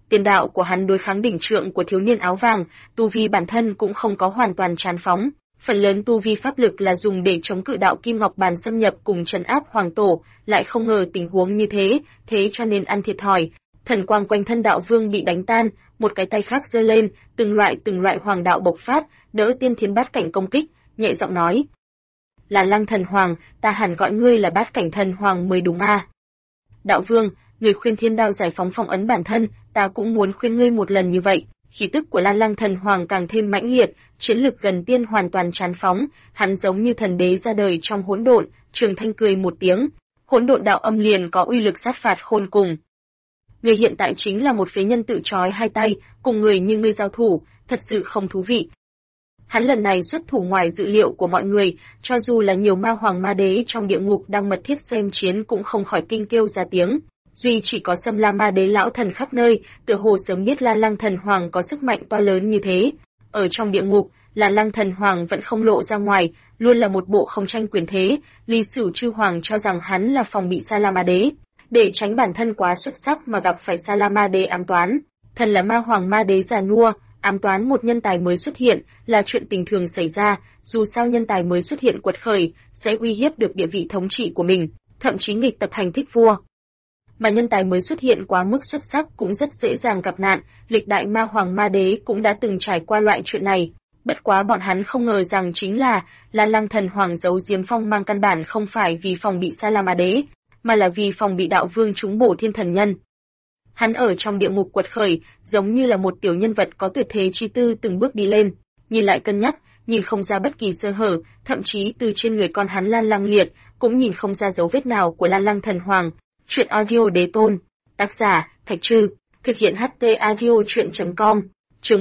Tiền đạo của hắn đối kháng đỉnh trượng của thiếu niên áo vàng, tu vi bản thân cũng không có hoàn toàn tràn phóng, phần lớn tu vi pháp lực là dùng để chống cự đạo kim ngọc bàn xâm nhập cùng trấn áp hoàng tổ, lại không ngờ tình huống như thế cho nên ăn thiệt thòi. Thần quang quanh thân đạo vương bị đánh tan, một cái tay khác giơ lên, từng loại hoàng đạo bộc phát, đỡ tiên thiên bát cảnh công kích, nhẹ giọng nói: "Là Lăng Thần Hoàng, ta hẳn gọi ngươi là bát cảnh thần hoàng mới đúng a." "Đạo vương, người khuyên thiên đạo giải phóng phong ấn bản thân, ta cũng muốn khuyên ngươi một lần như vậy." Khí tức của Lan Lăng Thần Hoàng càng thêm mãnh liệt, chiến lực gần tiên hoàn toàn tràn phóng, hắn giống như thần đế ra đời trong hỗn độn. Trường Thanh cười một tiếng, hỗn độn đạo âm liền có uy lực sát phạt khôn cùng. Người hiện tại chính là một phế nhân tự trói hai tay, cùng người như ngươi giao thủ, thật sự không thú vị. Hắn lần này xuất thủ ngoài dự liệu của mọi người, cho dù là nhiều ma hoàng ma đế trong địa ngục đang mật thiết xem chiến cũng không khỏi kinh kêu ra tiếng. Duy chỉ có Sâm La Ma Đế lão thần khắp nơi, tựa hồ sớm biết Lan Lăng Thần Hoàng có sức mạnh to lớn như thế. Ở trong địa ngục, Lan Lăng Thần Hoàng vẫn không lộ ra ngoài, luôn là một bộ không tranh quyền thế. Ly Sửu Chư Hoàng cho rằng hắn là phòng bị Sa La Ma Đế, để tránh bản thân quá xuất sắc mà gặp phải Sa La Ma Đế ám toán. Thần là ma hoàng ma đế già nua, ám toán một nhân tài mới xuất hiện là chuyện tình thường xảy ra. Dù sao nhân tài mới xuất hiện quật khởi sẽ uy hiếp được địa vị thống trị của mình, thậm chí nghịch tập hành thích vua. Mà nhân tài mới xuất hiện quá mức xuất sắc cũng rất dễ dàng gặp nạn, lịch đại ma hoàng ma đế cũng đã từng trải qua loại chuyện này. Bất quá bọn hắn không ngờ rằng chính là Lan Lăng Thần Hoàng giấu giếm phong mang căn bản không phải vì phòng bị Sa La Ma Đế, mà là vì phòng bị đạo vương trúng bổ thiên thần nhân. Hắn ở trong địa ngục quật khởi, giống như là một tiểu nhân vật có tuyệt thế chi tư từng bước đi lên, nhìn lại cân nhắc, nhìn không ra bất kỳ sơ hở, thậm chí từ trên người con hắn Lan Lăng Liệt cũng nhìn không ra dấu vết nào của Lan Lăng Thần Hoàng. Chuyện audio đế tôn, tác giả Thạch Trư, thực hiện HT audio truyện.com. Chương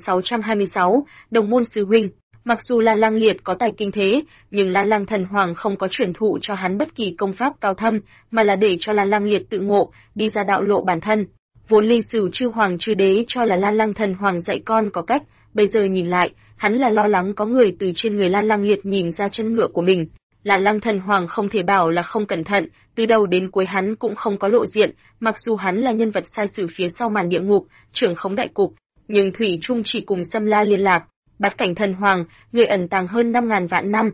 1626, Đồng môn sư huynh. Mặc dù Lan Lăng Liệt có tài kinh thế, nhưng Lan Lăng Thần Hoàng không có truyền thụ cho hắn bất kỳ công pháp cao thâm, mà là để cho Lan Lăng Liệt tự ngộ, đi ra đạo lộ bản thân. Vốn Ly Sửu Chư Hoàng Chư Đế cho là Lan Lăng Thần Hoàng dạy con có cách, bây giờ nhìn lại, hắn là lo lắng có người từ trên người Lan Lăng Liệt nhìn ra chân ngựa của mình. Lan Lăng Thần Hoàng không thể bảo là không cẩn thận, từ đầu đến cuối hắn cũng không có lộ diện, mặc dù hắn là nhân vật sai sử phía sau màn địa ngục, trưởng khống đại cục, nhưng thủy chung chỉ cùng Sâm La liên lạc. Bát cảnh thần hoàng, người ẩn tàng hơn 5.000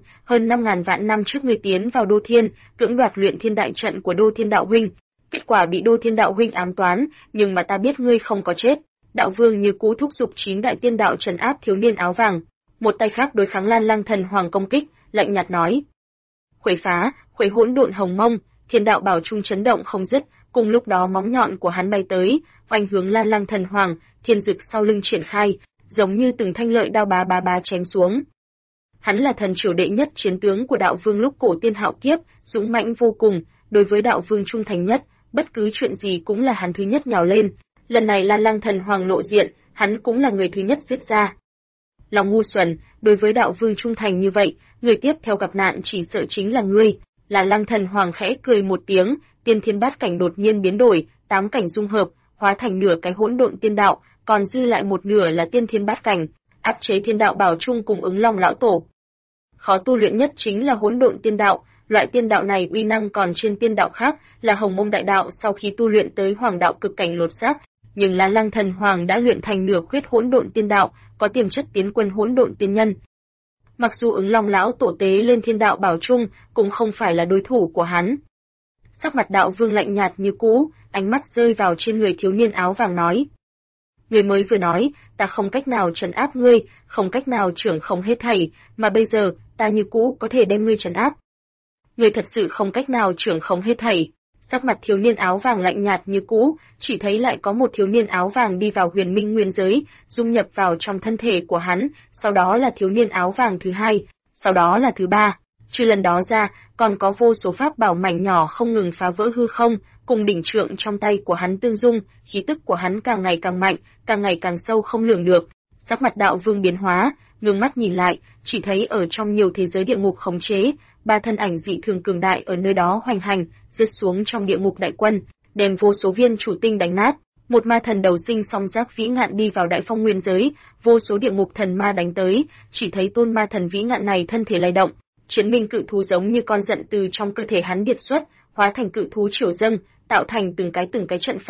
vạn năm trước người tiến vào Đô Thiên, cưỡng đoạt luyện thiên đại trận của Đô Thiên đạo huynh. Kết quả bị Đô Thiên đạo huynh ám toán, nhưng mà ta biết ngươi không có chết. Đạo vương như cũ thúc giục 9 đại tiên đạo trấn áp thiếu niên áo vàng. Một tay khác đối kháng Lan Lăng Thần Hoàng công kích, lạnh nhạt nói: "Khuấy phá, khuấy hỗn độn hồng mông." Thiên đạo bảo trung chấn động không dứt, cùng lúc đó móng nhọn của hắn bay tới, oanh hướng Lan Lăng Thần Hoàng, thiên dực sau lưng triển khai, giống như từng thanh lợi đao bá chém xuống. Hắn là thần triều đệ nhất chiến tướng của đạo vương lúc cổ tiên hạo kiếp, dũng mãnh vô cùng, đối với đạo vương trung thành nhất, bất cứ chuyện gì cũng là hắn thứ nhất nhào lên. Lần này Lan Lăng Thần Hoàng lộ diện, hắn cũng là người thứ nhất giết ra. Lòng ngu xuẩn, đối với đạo vương trung thành như vậy, người tiếp theo gặp nạn chỉ sợ chính là ngươi. Lan Lăng Thần Hoàng khẽ cười một tiếng, tiên thiên bát cảnh đột nhiên biến đổi, 8 cảnh dung hợp, hóa thành nửa cái hỗn độn tiên đạo, còn dư lại một nửa là tiên thiên bát cảnh, áp chế thiên đạo bảo trung cùng Ứng Long lão tổ. Khó tu luyện nhất chính là hỗn độn tiên đạo, loại tiên đạo này uy năng còn trên tiên đạo khác, là Hồng Mông đại đạo sau khi tu luyện tới hoàng đạo cực cảnh lột xác, nhưng Lan Lăng Thần Hoàng đã luyện thành nửa khuyết hỗn độn tiên đạo, có tiềm chất tiến quân hỗn độn tiên nhân. Mặc dù Ứng Long lão tổ tế lên thiên đạo bảo trung, cũng không phải là đối thủ của hắn. Sắc mặt đạo vương lạnh nhạt như cũ, ánh mắt rơi vào trên người thiếu niên áo vàng nói: "Người mới vừa nói, ta không cách nào trấn áp ngươi, không cách nào trưởng không hết thảy, mà bây giờ, ta như cũ có thể đem ngươi trấn áp." Ngươi thật sự không cách nào trưởng không hết thảy. Sắc mặt thiếu niên áo vàng lạnh nhạt như cũ, chỉ thấy lại có một thiếu niên áo vàng đi vào huyền minh nguyên giới, dung nhập vào trong thân thể của hắn, sau đó là thiếu niên áo vàng thứ hai, sau đó là thứ ba. Trừ lần đó ra, còn có vô số pháp bảo mảnh nhỏ không ngừng phá vỡ hư không, cùng đỉnh trượng trong tay của hắn tương dung, khí tức của hắn càng ngày càng mạnh, càng ngày càng sâu không lường được. Sắc mặt đạo vương biến hóa, ngưng mắt nhìn lại, chỉ thấy ở trong nhiều thế giới địa ngục khống chế, 3 thân ảnh dị thường cường đại ở nơi đó hoành hành, rớt xuống trong địa ngục đại quân, đem vô số viên chủ tinh đánh nát. Một ma thần đầu sinh song giác vĩ ngạn đi vào đại phong nguyên giới, vô số địa ngục thần ma đánh tới, chỉ thấy tôn ma thần vĩ ngạn này thân thể lay động, chiến minh cự thú giống như con giận từ trong cơ thể hắn điệt xuất, hóa thành cự thú triều dâng, tạo thành từng cái trận pháp,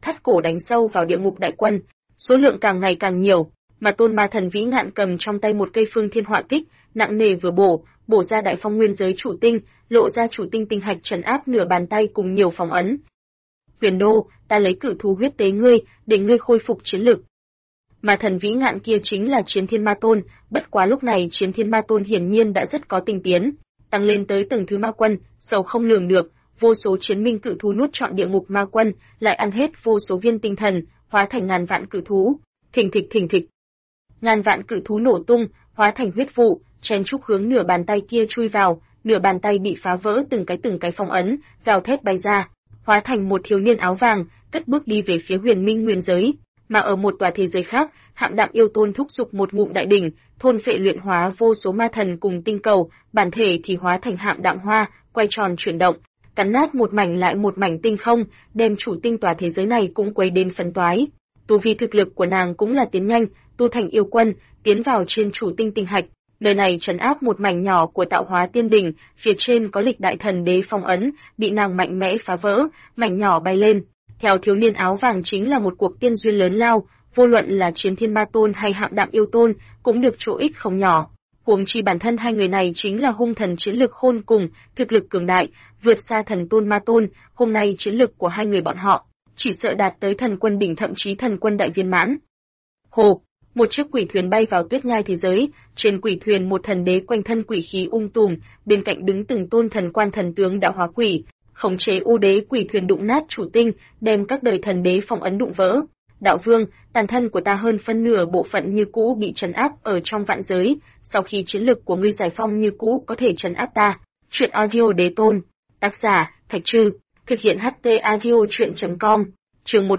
thắt cổ đánh sâu vào địa ngục đại quân, số lượng càng ngày càng nhiều, mà Tôn Ma Thần vĩ ngạn cầm trong tay một cây Phương Thiên Họa Kích, nặng nề vừa bổ ra đại phong nguyên giới chủ tinh, lộ ra chủ tinh tinh hạch trấn áp nửa bàn tay cùng nhiều phong ấn. Huyền Đô, ta lấy cử thú huyết tế ngươi, để ngươi khôi phục chiến lực. Mà thần vĩ ngạn kia chính là Chiến Thiên Ma Tôn, bất quá lúc này Chiến Thiên Ma Tôn hiển nhiên đã rất có tinh tiến, tăng lên tới tầng thứ ma quân, sâu không lường được, vô số chiến minh cự thú nuốt trọn địa ngục ma quân, lại ăn hết vô số viên tinh thần, hóa thành ngàn vạn cự thú. Thình thịch. Ngàn vạn cự thú nổ tung, hóa thành huyết vụ, chen chúc hướng nửa bàn tay kia chui vào, nửa bàn tay bị phá vỡ từng cái phong ấn, gào thét bay ra, hóa thành một thiếu niên áo vàng, cất bước đi về phía Huyền Minh nguyên giới. Mà ở một tòa thế giới khác, Hạm Đạm yêu tôn thúc giục một ngụm đại đỉnh, thôn phệ luyện hóa vô số ma thần cùng tinh cầu, bản thể thì hóa thành Hạm Đạm hoa, quay tròn chuyển động, cắn nát một mảnh lại một mảnh tinh không, đem chủ tinh tòa thế giới này cũng quấy đến phấn toái. Tu vi thực lực của nàng cũng là tiến nhanh, tu thành yêu quân, tiến vào trên chủ tinh tinh hạch. Nơi này trấn áp một mảnh nhỏ của tạo hóa tiên đỉnh, phía trên có lịch đại thần đế phong ấn, bị nàng mạnh mẽ phá vỡ, mảnh nhỏ bay lên. Theo thiếu niên áo vàng chính là một cuộc tiên duyên lớn lao, vô luận là Chiến Thiên Ma Tôn hay Hạm Đạm yêu tôn, cũng được chỗ ích không nhỏ. Huống chi bản thân hai người này chính là hung thần chiến lực khôn cùng, thực lực cường đại, vượt xa Thần Tôn Ma Tôn, hôm nay chiến lực của hai người bọn họ chỉ sợ đạt tới thần quân đỉnh thậm chí thần quân đại viên mãn. Hồ, một chiếc quỷ thuyền bay vào tuyết nhai thế giới, trên quỷ thuyền một thần đế quanh thân quỷ khí tùm, bên cạnh đứng từng tôn thần quan thần tướng đã hóa quỷ, khống chế u đế quỷ thuyền đụng nát chủ tinh, đem các đời thần đế phong ấn đụng vỡ. Đạo vương, tàn thân của ta hơn phân nửa bộ phận như cũ bị trấn áp ở trong vạn giới, sau khi chiến lực của ngươi giải phong như cũ có thể trấn áp ta. Truyện audio đế tôn. Tác giả, Thạch Trư. Thực hiện HT audio truyện.com. Chương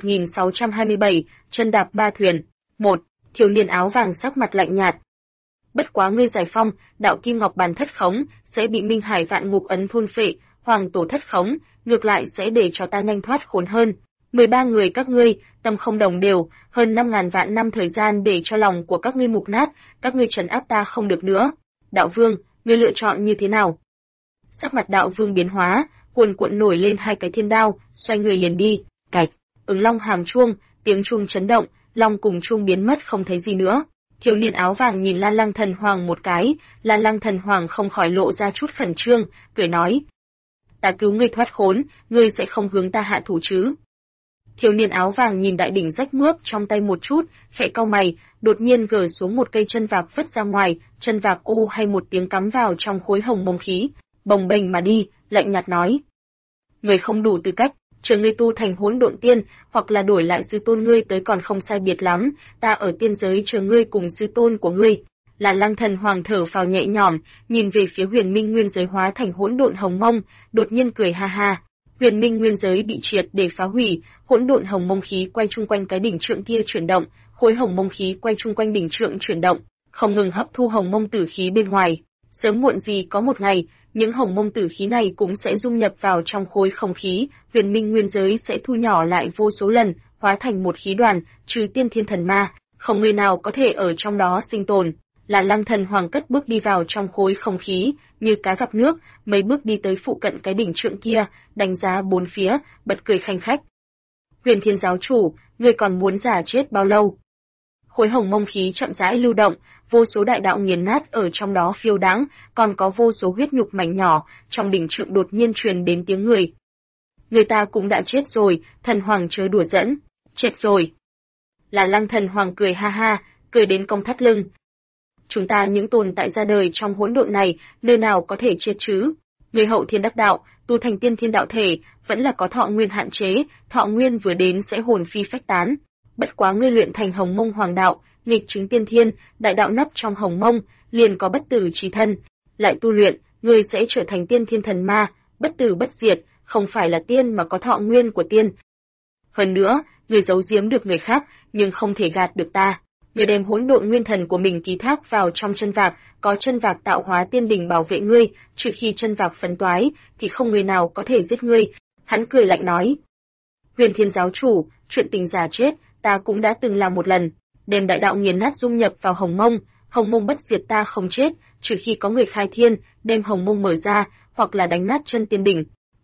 1627, chân đạp ba thuyền. 1. Thiếu niên áo vàng sắc mặt lạnh nhạt. Bất quá ngươi giải phong, đạo kim ngọc bàn thất khống sẽ bị Minh Hải vạn ngục ấn thôn phệ, hoàng tổ thất khống, ngược lại sẽ để cho ta nhanh thoát khốn hơn. 13 người các ngươi, tâm không đồng đều, hơn 5.000 vạn năm thời gian để cho lòng của các ngươi mục nát, các ngươi trấn áp ta không được nữa. Đạo vương, ngươi lựa chọn như thế nào? Sắc mặt đạo vương biến hóa, cuồn cuộn nổi lên hai cái thiên đao, xoay người liền đi. Cạch, ứng long hàm chuông, tiếng chuông chấn động, long cùng chuông biến mất không thấy gì nữa. Thiếu niên áo vàng nhìn Lan Lăng Thần Hoàng một cái, Lan Lăng Thần Hoàng không khỏi lộ ra chút khẩn trương, cười nói: "Ta cứu ngươi thoát khốn, ngươi sẽ không hướng ta hạ thủ chứ?" Thiếu niên áo vàng nhìn đại đỉnh rách mướp trong tay một chút, khẽ cau mày, đột nhiên gỡ xuống một cây chân vạc vứt ra ngoài, chân vạc ô hay một tiếng cắm vào trong khối hồng mông khí, bồng bềnh mà đi, lạnh nhạt nói: "Ngươi không đủ tư cách, chờ ngươi tu thành hỗn độn tiên, hoặc là đổi lại sư tôn ngươi tới còn không sai biệt lắm, ta ở tiên giới chờ ngươi cùng sư tôn của ngươi." Là Lăng Thần Hoàng thở phào nhẹ nhõm, nhìn về phía Huyền Minh nguyên giới hóa thành hỗn độn hồng mông, đột nhiên cười ha ha. Huyền Minh nguyên giới bị triệt để phá hủy, hỗn độn hồng mông khí quay chung quanh cái đỉnh trượng kia chuyển động, khối hồng mông khí quay chung quanh đỉnh trượng chuyển động, không ngừng hấp thu hồng mông tử khí bên ngoài. Sớm muộn gì có một ngày, những hồng mông tử khí này cũng sẽ dung nhập vào trong khối không khí, Huyền Minh nguyên giới sẽ thu nhỏ lại vô số lần, hóa thành một khí đoàn, trừ tiên thiên thần ma, không người nào có thể ở trong đó sinh tồn. Là Lăng Thần Hoàng cất bước đi vào trong khối không khí, như cá gặp nước, mấy bước đi tới phụ cận cái đỉnh trượng kia, đánh giá bốn phía, bật cười khanh khách. Huyền Thiên giáo chủ, ngươi còn muốn giả chết bao lâu? Khối hồng mông khí chậm rãi lưu động, vô số đại đạo nghiền nát ở trong đó phiêu đãng, còn có vô số huyết nhục mảnh nhỏ, trong đỉnh trượng đột nhiên truyền đến tiếng người. Người ta cũng đã chết rồi, thần hoàng chớ đùa giỡn, chết rồi. Là Lăng Thần Hoàng cười ha ha, cười đến cong thắt lưng. Chúng ta những tồn tại ra đời trong hỗn độn này, nơi nào có thể chết chứ? Người hậu thiên đắc đạo, tu thành tiên thiên đạo thể, vẫn là có thọ nguyên hạn chế, thọ nguyên vừa đến sẽ hồn phi phách tán. Bất quá ngươi luyện thành hồng mông hoàng đạo, nghịch chứng tiên thiên, đại đạo nấp trong hồng mông, liền có bất tử chí thân. Lại tu luyện, ngươi sẽ trở thành tiên thiên thần ma, bất tử bất diệt, không phải là tiên mà có thọ nguyên của tiên. Hơn nữa, ngươi giấu giếm được người khác, nhưng không thể gạt được ta. Ngươi đem hỗn độn nguyên thần của mình ký thác vào trong chân vạc, có chân vạc tạo hóa tiên đỉnh bảo vệ ngươi, trừ khi chân vạc phấn toái, thì không người nào có thể giết ngươi. Hắn cười lạnh nói: Huyền Thiên giáo chủ, chuyện tình giả chết, ta cũng đã từng làm một lần, đem đại đạo nghiền nát dung nhập vào hồng mông bất diệt ta không chết, trừ khi có người khai thiên, đem hồng mông mở ra, hoặc là đánh nát chân tiên đỉnh.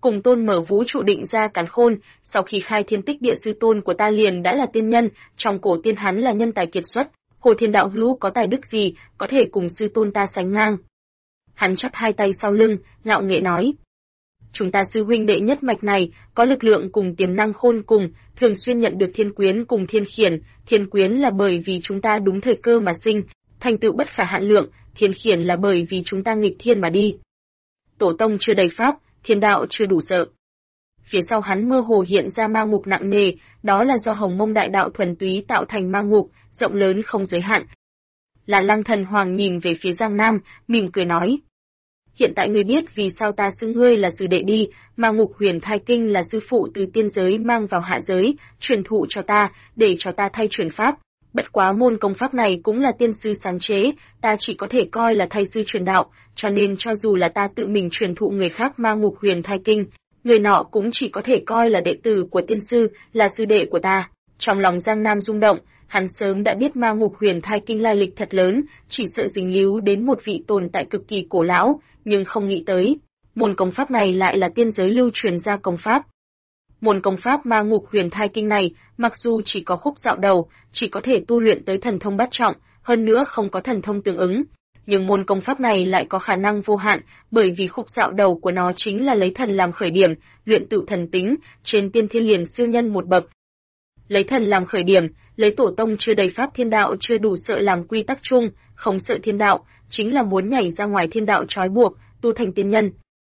cùng tôn mở vũ trụ định ra càn khôn, sau khi khai thiên tích địa sư tôn của ta liền đã là tiên nhân, trong cổ tiên hắn là nhân tài kiệt xuất, Hồ Thiên đạo hữu có tài đức gì, có thể cùng sư tôn ta sánh ngang. Hắn chắp hai tay sau lưng, ngạo nghễ nói. Chúng ta sư huynh đệ nhất mạch này, có lực lượng cùng tiềm năng khôn cùng, thường xuyên nhận được thiên quyến cùng thiên khiển, thiên quyến là bởi vì chúng ta đúng thời cơ mà sinh, thành tựu bất khả hạn lượng, thiên khiển là bởi vì chúng ta nghịch thiên mà đi. Tổ tông chưa đầy pháp, thiên đạo chưa đủ sợ. Phía sau hắn mơ hồ hiện ra ma ngục nặng nề, đó là do Hồng Mông đại đạo thuần túy tạo thành ma ngục, rộng lớn không giới hạn. Là Lăng Thần Hoàng nhìn về phía Giang Nam, mỉm cười nói. Hiện tại ngươi biết vì sao ta xưng ngươi là sư đệ đi, ma ngục huyền thai kinh là sư phụ từ tiên giới mang vào hạ giới, truyền thụ cho ta, để cho ta thay truyền pháp. Bất quá môn công pháp này cũng là tiên sư sáng chế, ta chỉ có thể coi là thầy sư truyền đạo, cho nên cho dù là ta tự mình truyền thụ người khác ma ngục huyền thai kinh, người nọ cũng chỉ có thể coi là đệ tử của tiên sư, là sư đệ của ta. Trong lòng Giang Nam rung động, hắn sớm đã biết ma ngục huyền thai kinh lai lịch thật lớn, chỉ sợ dính líu đến một vị tồn tại cực kỳ cổ lão, nhưng không nghĩ tới, môn công pháp này lại là tiên giới lưu truyền ra công pháp. Môn công pháp ma ngục huyền thai kinh này, mặc dù chỉ có khúc dạo đầu, chỉ có thể tu luyện tới thần thông bát trọng, hơn nữa không có thần thông tương ứng. Nhưng môn công pháp này lại có khả năng vô hạn, bởi vì khúc dạo đầu của nó chính là lấy thần làm khởi điểm, luyện tự thần tính, trên tiên thiên liền siêu nhân một bậc. Lấy thần làm khởi điểm, lấy tổ tông chưa đầy pháp thiên đạo chưa đủ sợ làm quy tắc chung, không sợ thiên đạo, chính là muốn nhảy ra ngoài thiên đạo trói buộc, tu thành tiên nhân.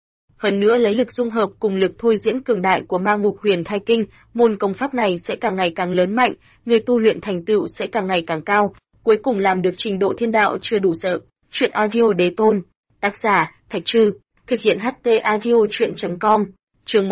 Hơn nữa lấy lực dung hợp cùng lực thôi diễn cường đại của ma ngục huyền thai kinh, môn công pháp này sẽ càng ngày càng lớn mạnh, người tu luyện thành tựu sẽ càng ngày càng cao, cuối cùng làm được trình độ thiên đạo chưa đủ sợ. Truyện audio đế tôn, tác giả Thạch Trư, thực hiện HT audio truyện.com, chương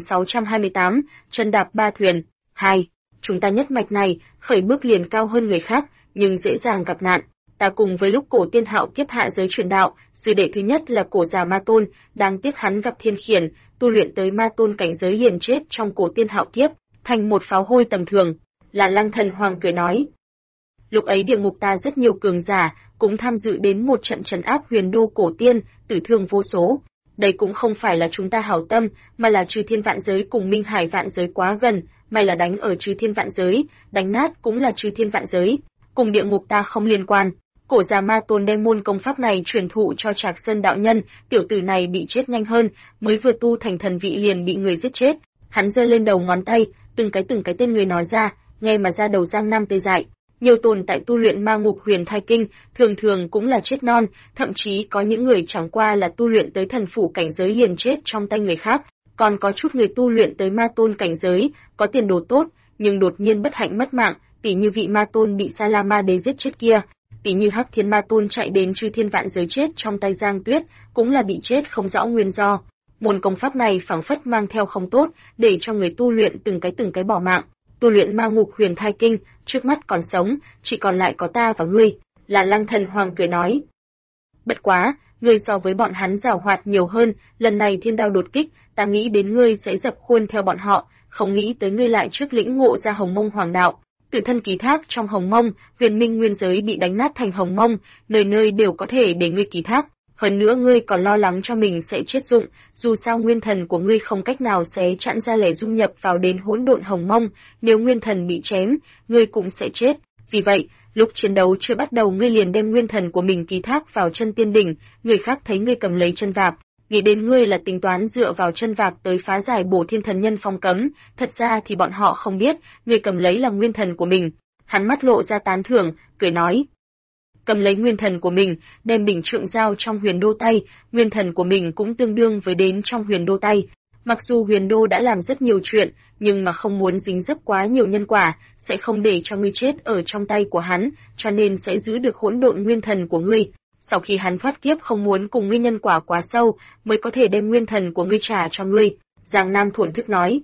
1628, chân đạp ba thuyền. 2. Chúng ta nhất mạch này, khởi bước liền cao hơn người khác, nhưng dễ dàng gặp nạn. Ta cùng với lúc cổ tiên hạo kiếp hạ giới truyền đạo, sư đệ thứ nhất là cổ già ma tôn, đáng tiếc hắn gặp thiên khiển, tu luyện tới ma tôn cảnh giới liền chết trong cổ tiên hạo kiếp, thành một pháo hôi tầm thường. Là Lăng Thần Hoàng cười nói. Lúc ấy địa ngục ta rất nhiều cường giả, cũng tham dự đến một trận trấn áp huyền đô cổ tiên, tử thương vô số. Đây cũng không phải là chúng ta hảo tâm, mà là Chư Thiên vạn giới cùng Minh Hải vạn giới quá gần, may là đánh ở Chư Thiên vạn giới, đánh nát cũng là Chư Thiên vạn giới, cùng địa ngục ta không liên quan. Cổ già ma tôn đem môn công pháp này truyền thụ cho Trạc Sơn đạo nhân, tiểu tử này bị chết nhanh hơn, mới vừa tu thành thần vị liền bị người giết chết. Hắn giơ lên đầu ngón tay, từng cái tên người nói ra, nghe mà ra đầu Giang Nam tê dại. Nhiều tồn tại tu luyện ma ngục huyền thai kinh, thường cũng là chết non, thậm chí có những người chẳng qua là tu luyện tới thần phủ cảnh giới liền chết trong tay người khác, còn có chút người tu luyện tới ma tôn cảnh giới, có tiền đồ tốt, nhưng đột nhiên bất hạnh mất mạng, tỉ như vị ma tôn bị Sa La Ma Đế giết chết kia, tỉ như Hắc Thiên Ma Tôn chạy đến Chư Thiên vạn giới chết trong tay Giang Tuyết, cũng là bị chết không rõ nguyên do. Môn công pháp này phảng phất mang theo không tốt, để cho người tu luyện từng cái bỏ mạng. Tu luyện ma ngục huyền thai kinh, trước mắt còn sống, chỉ còn lại có ta và ngươi. Là Lăng Thần Hoàng cười nói. Bất quá, ngươi so với bọn hắn giàu hoạt nhiều hơn, lần này thiên đao đột kích, ta nghĩ đến ngươi sẽ dập khuôn theo bọn họ, không nghĩ tới ngươi lại trước lĩnh ngộ ra Hồng Mông Hoàng đạo. Tự thân ký thác trong Hồng Mông, huyền minh nguyên giới bị đánh nát thành Hồng Mông, nơi nơi đều có thể để ngươi ký thác. Hơn nữa ngươi còn lo lắng cho mình sẽ chết dụng, dù sao nguyên thần của ngươi không cách nào xé chặn ra lẻ dung nhập vào đến hỗn độn Hồng Mông, nếu nguyên thần bị chém, ngươi cũng sẽ chết. Vì vậy, lúc chiến đấu chưa bắt đầu ngươi liền đem nguyên thần của mình ký thác vào chân tiên đỉnh, người khác thấy ngươi cầm lấy chân vạc, nghĩ đến ngươi là tính toán dựa vào chân vạc tới phá giải Bổ Thiên Thần Nhân phong cấm, thật ra thì bọn họ không biết, ngươi cầm lấy là nguyên thần của mình. Hắn mắt lộ ra tán thưởng, cười nói. Cầm lấy nguyên thần của mình, đem đỉnh trượng giao trong huyền đô tay, nguyên thần của mình cũng tương đương với đến trong huyền đô tay. Mặc dù huyền đô đã làm rất nhiều chuyện, nhưng mà không muốn dính dấp quá nhiều nhân quả, sẽ không để cho ngươi chết ở trong tay của hắn, cho nên sẽ giữ được hỗn độn nguyên thần của ngươi. Sau khi hắn thoát kiếp không muốn cùng ngươi nhân quả quá sâu, mới có thể đem nguyên thần của ngươi trả cho ngươi. Giang Nam thổn thức nói.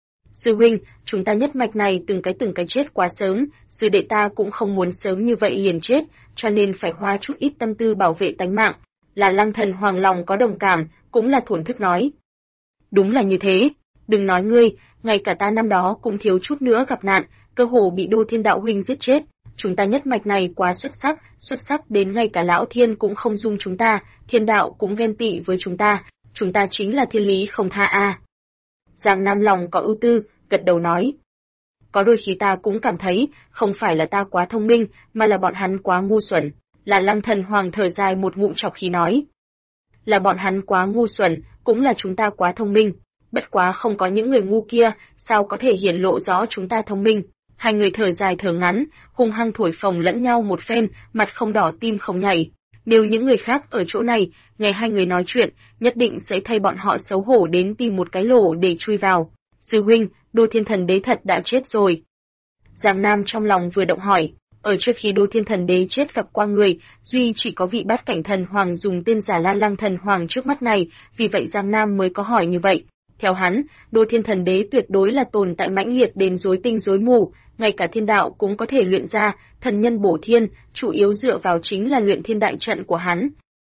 Sư huynh, chúng ta nhất mạch này từng cái chết quá sớm, sư đệ ta cũng không muốn sớm như vậy liền chết, cho nên phải hoa chút ít tâm tư bảo vệ tánh mạng. Là Lăng Thần Hoàng lòng có đồng cảm, cũng là thổn thức nói. Đúng là như thế, đừng nói ngươi, ngay cả ta năm đó cũng thiếu chút nữa gặp nạn, cơ hồ bị Đô Thiên đạo huynh giết chết. Chúng ta nhất mạch này quá xuất sắc đến ngay cả lão thiên cũng không dung chúng ta, thiên đạo cũng ghen tị với chúng ta chính là thiên lý không tha a. Giang Nam lòng có ưu tư, gật đầu nói. Có đôi khi ta cũng cảm thấy, không phải là ta quá thông minh, mà là bọn hắn quá ngu xuẩn. Là Lăng Thần Hoàng thở dài một ngụm trọc khí nói. Là bọn hắn quá ngu xuẩn, cũng là chúng ta quá thông minh. Bất quá không có những người ngu kia, sao có thể hiển lộ rõ chúng ta thông minh. Hai người thở dài thở ngắn, hung hăng thổi phồng lẫn nhau một phen, mặt không đỏ tim không nhảy. Nếu những người khác ở chỗ này, nghe hai người nói chuyện, nhất định sẽ thay bọn họ xấu hổ đến tìm một cái lỗ để chui vào. Sư huynh, Đô Thiên Thần Đế thật đã chết rồi. Giang Nam trong lòng vừa động hỏi, ở trước khi Đô Thiên Thần Đế chết gặp qua người, duy chỉ có vị Bát Cảnh Thần Hoàng dùng tên giả La Lăng Thần Hoàng trước mắt này, vì vậy Giang Nam mới có hỏi như vậy. Theo hắn, Đô Thiên Thần Đế tuyệt đối là tồn tại mãnh liệt đến rối tinh rối mù, ngay cả thiên đạo cũng có thể luyện ra, thần nhân bổ thiên, chủ yếu dựa vào chính là luyện thiên đại trận của hắn.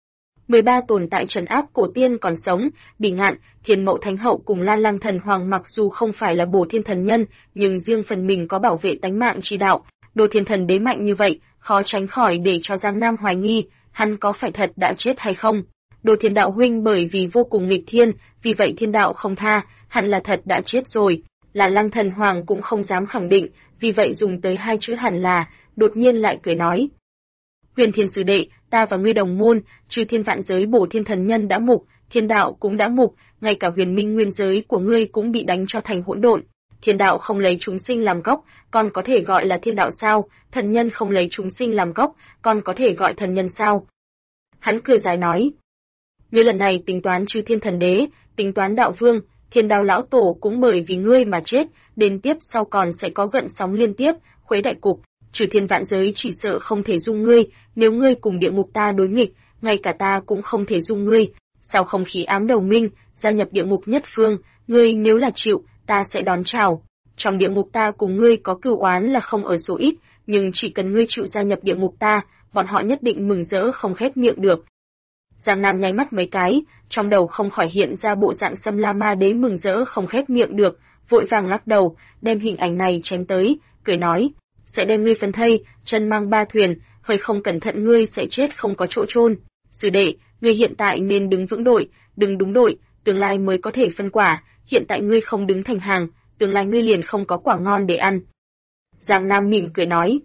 13 tồn tại trấn áp cổ tiên còn sống, Bỉ Ngạn, Thiên Mậu Thánh Hậu cùng La Lăng Thần Hoàng mặc dù không phải là bổ thiên thần nhân, nhưng riêng phần mình có bảo vệ tánh mạng chi đạo. Đô Thiên Thần Đế mạnh như vậy, khó tránh khỏi để cho Giang Nam hoài nghi, hắn có phải thật đã chết hay không. Đô Thiên Đạo huynh bởi vì vô cùng nghịch thiên, vì vậy thiên đạo không tha, hẳn là thật đã chết rồi. Là Lăng Thần Hoàng cũng không dám khẳng định, vì vậy dùng tới hai chữ hẳn là, đột nhiên lại cười nói. Huyền Thiên sư đệ, ta và ngươi đồng môn, Chư Thiên vạn giới bổ thiên thần nhân đã mục, thiên đạo cũng đã mục, ngay cả huyền minh nguyên giới của ngươi cũng bị đánh cho thành hỗn độn. Thiên đạo không lấy chúng sinh làm gốc, còn có thể gọi là thiên đạo sao? Thần nhân không lấy chúng sinh làm gốc, còn có thể gọi thần nhân sao? Hắn cười dài nói. Ngươi lần này tính toán Chư Thiên Thần Đế, tính toán đạo vương, Thiên Đạo lão tổ cũng bởi vì ngươi mà chết, đến tiếp sau còn sẽ có gợn sóng liên tiếp, khuấy đại cục. Chư Thiên vạn giới chỉ sợ không thể dung ngươi, nếu ngươi cùng địa ngục ta đối nghịch, ngay cả ta cũng không thể dung ngươi. Sau không khí ám đầu minh, gia nhập địa ngục nhất phương, ngươi nếu là chịu, ta sẽ đón chào. Trong địa ngục ta cùng ngươi có cừu oán là không ở số ít, nhưng chỉ cần ngươi chịu gia nhập địa ngục ta, bọn họ nhất định mừng rỡ không khép miệng được. Giang Nam nháy mắt mấy cái, trong đầu không khỏi hiện ra bộ dạng Xâm La Ma Đế mừng rỡ không khép miệng được, vội vàng lắc đầu, đem hình ảnh này chém tới, cười nói, sẽ đem ngươi phân thây, chân mang ba thuyền, hơi không cẩn thận ngươi sẽ chết không có chỗ chôn. Sư đệ, ngươi hiện tại nên đứng vững đội, đừng đúng đội, tương lai mới có thể phân quả, hiện tại ngươi không đứng thành hàng, tương lai ngươi liền không có quả ngon để ăn. Giang Nam mỉm cười nói,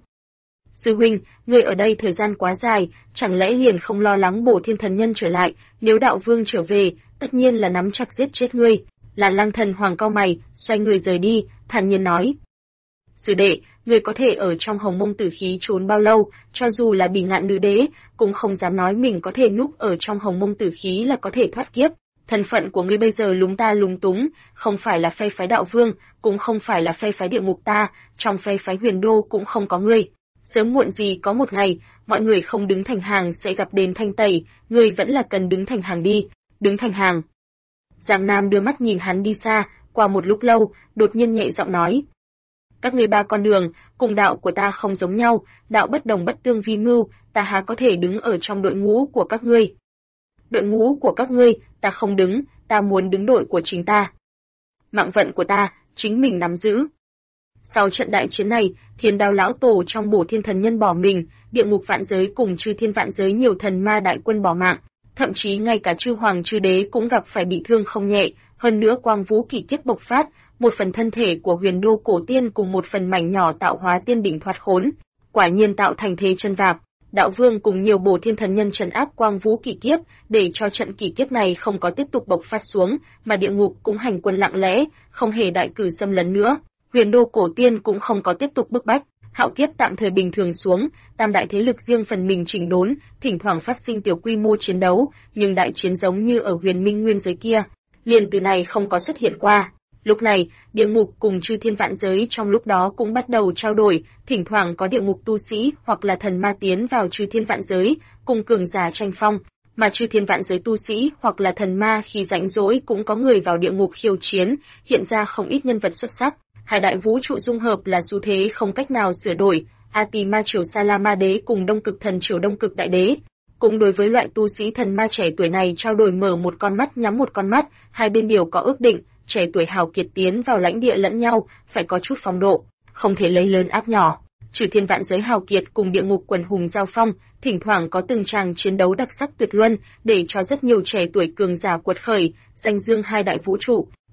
sư huynh, ngươi ở đây thời gian quá dài, chẳng lẽ liền không lo lắng bổ thiên thần nhân trở lại, nếu đạo vương trở về, tất nhiên là nắm chặt giết chết ngươi. Là Lăng Thần Hoàng cau mày, xoay người rời đi, thản nhiên nói. Sư đệ, ngươi có thể ở trong hồng mông tử khí trốn bao lâu, cho dù là Bỉ Ngạn nữ đế, cũng không dám nói mình có thể núp ở trong hồng mông tử khí là có thể thoát kiếp. Thân phận của ngươi bây giờ lúng ta lúng túng, không phải là phe phái đạo vương, cũng không phải là phe phái địa ngục ta, trong phe phái huyền đô cũng không có ngươi. Sớm muộn gì có một ngày, mọi người không đứng thành hàng sẽ gặp đến thanh tẩy, ngươi vẫn là cần đứng thành hàng đi, đứng thành hàng. Giang Nam đưa mắt nhìn hắn đi xa, qua một lúc lâu, đột nhiên nhẹ giọng nói. Các ngươi ba con đường, cùng đạo của ta không giống nhau, đạo bất đồng bất tương vi mưu, ta há có thể đứng ở trong đội ngũ của các ngươi. Đội ngũ của các ngươi, ta không đứng, ta muốn đứng đội của chính ta. Mạng vận của ta, chính mình nắm giữ. Sau trận đại chiến này, Thiên Đạo lão tổ trong bổ thiên thần nhân bỏ mình, địa ngục vạn giới cùng Chư Thiên vạn giới nhiều thần ma đại quân bỏ mạng, thậm chí ngay cả chư hoàng chư đế cũng gặp phải bị thương không nhẹ, hơn nữa quang vũ kỳ kiếp bộc phát, một phần thân thể của huyền đô cổ tiên cùng một phần mảnh nhỏ tạo hóa tiên đỉnh thoát khốn, quả nhiên tạo thành thế chân vạc. Đạo vương cùng nhiều bổ thiên thần nhân trấn áp quang vũ kỳ kiếp, để cho trận kỳ kiếp này không có tiếp tục bộc phát xuống, mà địa ngục cũng hành quân lặng lẽ, không hề đại cử xâm lấn nữa. Huyền đô cổ tiên cũng không có tiếp tục bức bách, hạo kiếp tạm thời bình thường xuống, tam đại thế lực riêng phần mình chỉnh đốn, thỉnh thoảng phát sinh tiểu quy mô chiến đấu, nhưng đại chiến giống như ở huyền minh nguyên giới kia, liền từ này không có xuất hiện qua. Lúc này, địa ngục cùng Chư Thiên vạn giới trong lúc đó cũng bắt đầu trao đổi, thỉnh thoảng có địa ngục tu sĩ hoặc là thần ma tiến vào Chư Thiên vạn giới, cùng cường giả tranh phong, mà Chư Thiên vạn giới tu sĩ hoặc là thần ma khi rảnh rỗi cũng có người vào địa ngục khiêu chiến, hiện ra không ít nhân vật xuất sắc. Hai đại vũ trụ dung hợp là xu thế không cách nào sửa đổi, Ati Ma Triều Sa La Ma Đế cùng Đông Cực Thần Triều Đông Cực Đại Đế. Cũng đối với loại tu sĩ thần ma trẻ tuổi này trao đổi mở một con mắt nhắm một con mắt, hai bên đều có ước định, trẻ tuổi hào kiệt tiến vào lãnh địa lẫn nhau, phải có chút phong độ, không thể lấy lớn áp nhỏ. Chư Thiên vạn giới hào kiệt cùng địa ngục quần hùng giao phong, thỉnh thoảng có từng tràng chiến đấu đặc sắc tuyệt luân, để cho rất nhiều trẻ tuổi cường giả quật khởi, danh dương hai đại vũ trụ.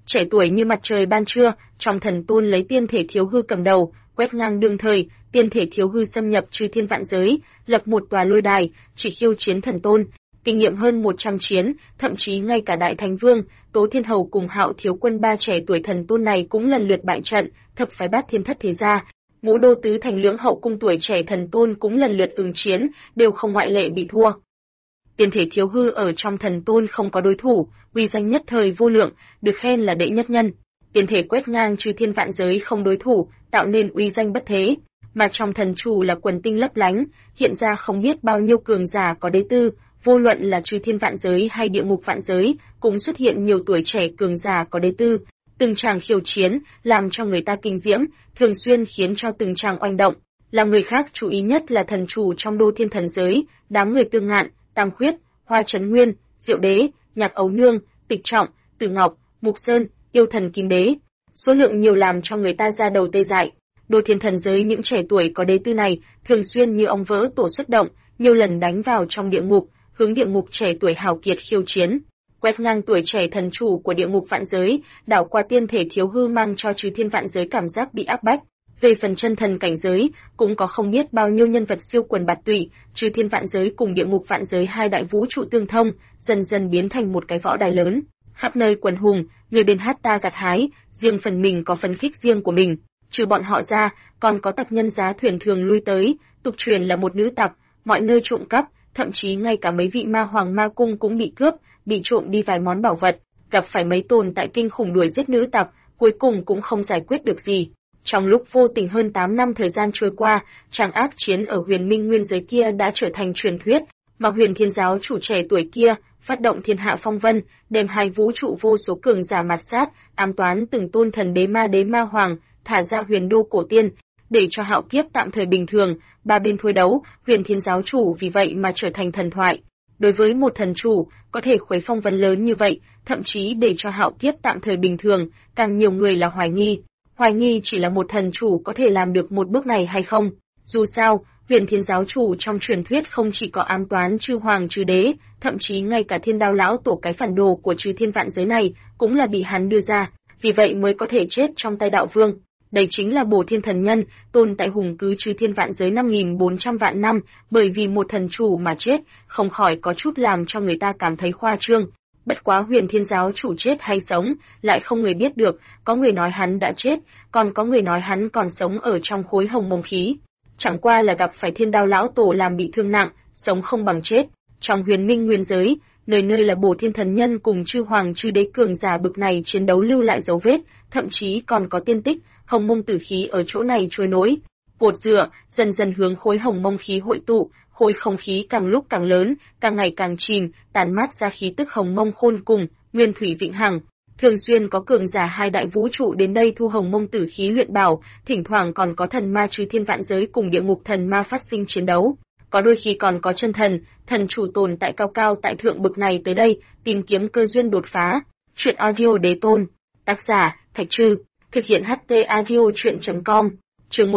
trẻ tuổi như mặt trời ban trưa, trong thần tôn lấy tiên thể thiếu hư cầm đầu, quét ngang đương thời, tiên thể thiếu hư xâm nhập chư thiên vạn giới, lập một tòa lôi đài, chỉ khiêu chiến thần tôn. Kinh nghiệm hơn 100 chiến, thậm chí ngay cả Đại Thánh Vương, Tố Thiên Hầu cùng Hạo Thiếu Quân ba trẻ tuổi thần tôn này cũng lần lượt bại trận, thập phái bát thiên thất thế gia. Ngũ đô tứ thành lưỡng hậu cung tuổi trẻ thần tôn cũng lần lượt ứng chiến, đều không ngoại lệ bị thua. Tiên thể thiếu hư ở trong thần tôn không có đối thủ, uy danh nhất thời vô lượng, được khen là đệ nhất nhân. Tiên thể quét ngang chư thiên vạn giới không đối thủ, tạo nên uy danh bất thế, mà trong thần chủ là quần tinh lấp lánh, hiện ra không biết bao nhiêu cường giả có đế tư, vô luận là chư thiên vạn giới hay địa ngục vạn giới, cũng xuất hiện nhiều tuổi trẻ cường giả có đế tư. Từng tràng khiêu chiến, làm cho người ta kinh diễm, thường xuyên khiến cho từng tràng oanh động. Làm người khác chú ý nhất là thần chủ trong đô thiên thần giới, đám người Tương Ngạn, Tam Khuyết, Hoa Trấn Nguyên, Diệu Đế, Nhạc Ấu Nương, Tịch Trọng, Tử Ngọc, Mục Sơn, Yêu Thần Kim Đế. Số lượng nhiều làm cho người ta ra đầu tê dại. Đô thiên thần giới những trẻ tuổi có đế tư này, thường xuyên như ong vỡ tổ xuất động, nhiều lần đánh vào trong địa ngục, hướng địa ngục trẻ tuổi hào kiệt khiêu chiến. Quét ngang tuổi trẻ thần chủ của địa ngục vạn giới, đảo qua tiên thể thiếu hư mang cho chư thiên vạn giới cảm giác bị áp bách. Về phần chân thần cảnh giới, cũng có không biết bao nhiêu nhân vật siêu quần bạt tụy, chư thiên vạn giới cùng địa ngục vạn giới hai đại vũ trụ tương thông, dần dần biến thành một cái võ đài lớn. Khắp nơi quần hùng, người bên hát ta gặt hái, riêng phần mình có phấn khích riêng của mình. Trừ bọn họ ra, còn có tặc nhân giá thuyền thường lui tới, tục truyền là một nữ tặc, mọi nơi trộm cắp, thậm chí ngay cả mấy vị ma hoàng ma cung cũng bị cướp, bị trộm đi vài món bảo vật, gặp phải mấy tồn tại kinh khủng đuổi giết nữ tặc, cuối cùng cũng không giải quyết được gì. Trong lúc vô tình hơn 8 năm thời gian trôi qua, tràng ác chiến ở Huyền Minh Nguyên giới kia đã trở thành truyền thuyết, mà Huyền Thiên giáo chủ trẻ tuổi kia phát động thiên hạ phong vân, đem hai vũ trụ vô số cường giả mạt sát, ám toán từng tôn thần đế ma hoàng, thả ra Huyền Đô cổ tiên, để cho hạo kiếp tạm thời bình thường, ba bên thôi đấu, Huyền Thiên giáo chủ vì vậy mà trở thành thần thoại. Đối với một thần chủ, có thể khuấy phong vân lớn như vậy, thậm chí để cho hạo kiếp tạm thời bình thường, càng nhiều người là hoài nghi chỉ là một thần chủ có thể làm được một bước này hay không. Dù sao, Huyền Thiên giáo chủ trong truyền thuyết không chỉ có ám toán chư hoàng chư đế, thậm chí ngay cả Thiên Đao lão tổ cái phản đồ của chư thiên vạn giới này cũng là bị hắn đưa ra, vì vậy mới có thể chết trong tay đạo vương. Đây chính là Bổ Thiên Thần Nhân, tồn tại hùng cứ chư thiên vạn giới 5.400 vạn năm, bởi vì một thần chủ mà chết, không khỏi có chút làm cho người ta cảm thấy khoa trương. Bất quá Huyền Thiên giáo chủ chết hay sống, lại không người biết được, có người nói hắn đã chết, còn có người nói hắn còn sống ở trong khối hồng mông khí. Chẳng qua là gặp phải Thiên Đao lão tổ làm bị thương nặng, sống không bằng chết. Trong Huyền Minh Nguyên giới, nơi nơi là Bổ Thiên Thần Nhân cùng chư hoàng chư đế cường giả bực này chiến đấu lưu lại dấu vết, thậm chí còn có tiên tích, hồng mông tử khí ở chỗ này trôi nổi. Cột dựa, dần dần hướng khối hồng mông khí hội tụ, khối không khí càng lúc càng lớn, càng ngày càng chìm, tản mát ra khí tức hồng mông khôn cùng, nguyên thủy vĩnh hằng. Thường xuyên có cường giả hai đại vũ trụ đến đây thu hồng mông tử khí luyện bảo, thỉnh thoảng còn có thần ma chư thiên vạn giới cùng địa ngục thần ma phát sinh chiến đấu. Có đôi khi còn có chân thần, thần chủ tồn tại cao cao tại thượng bực này tới đây, tìm kiếm cơ duyên đột phá. Chuyện audio đế tôn. Tác giả, Thạch Trư. Thực hiện HT audio chuyện.com. Chương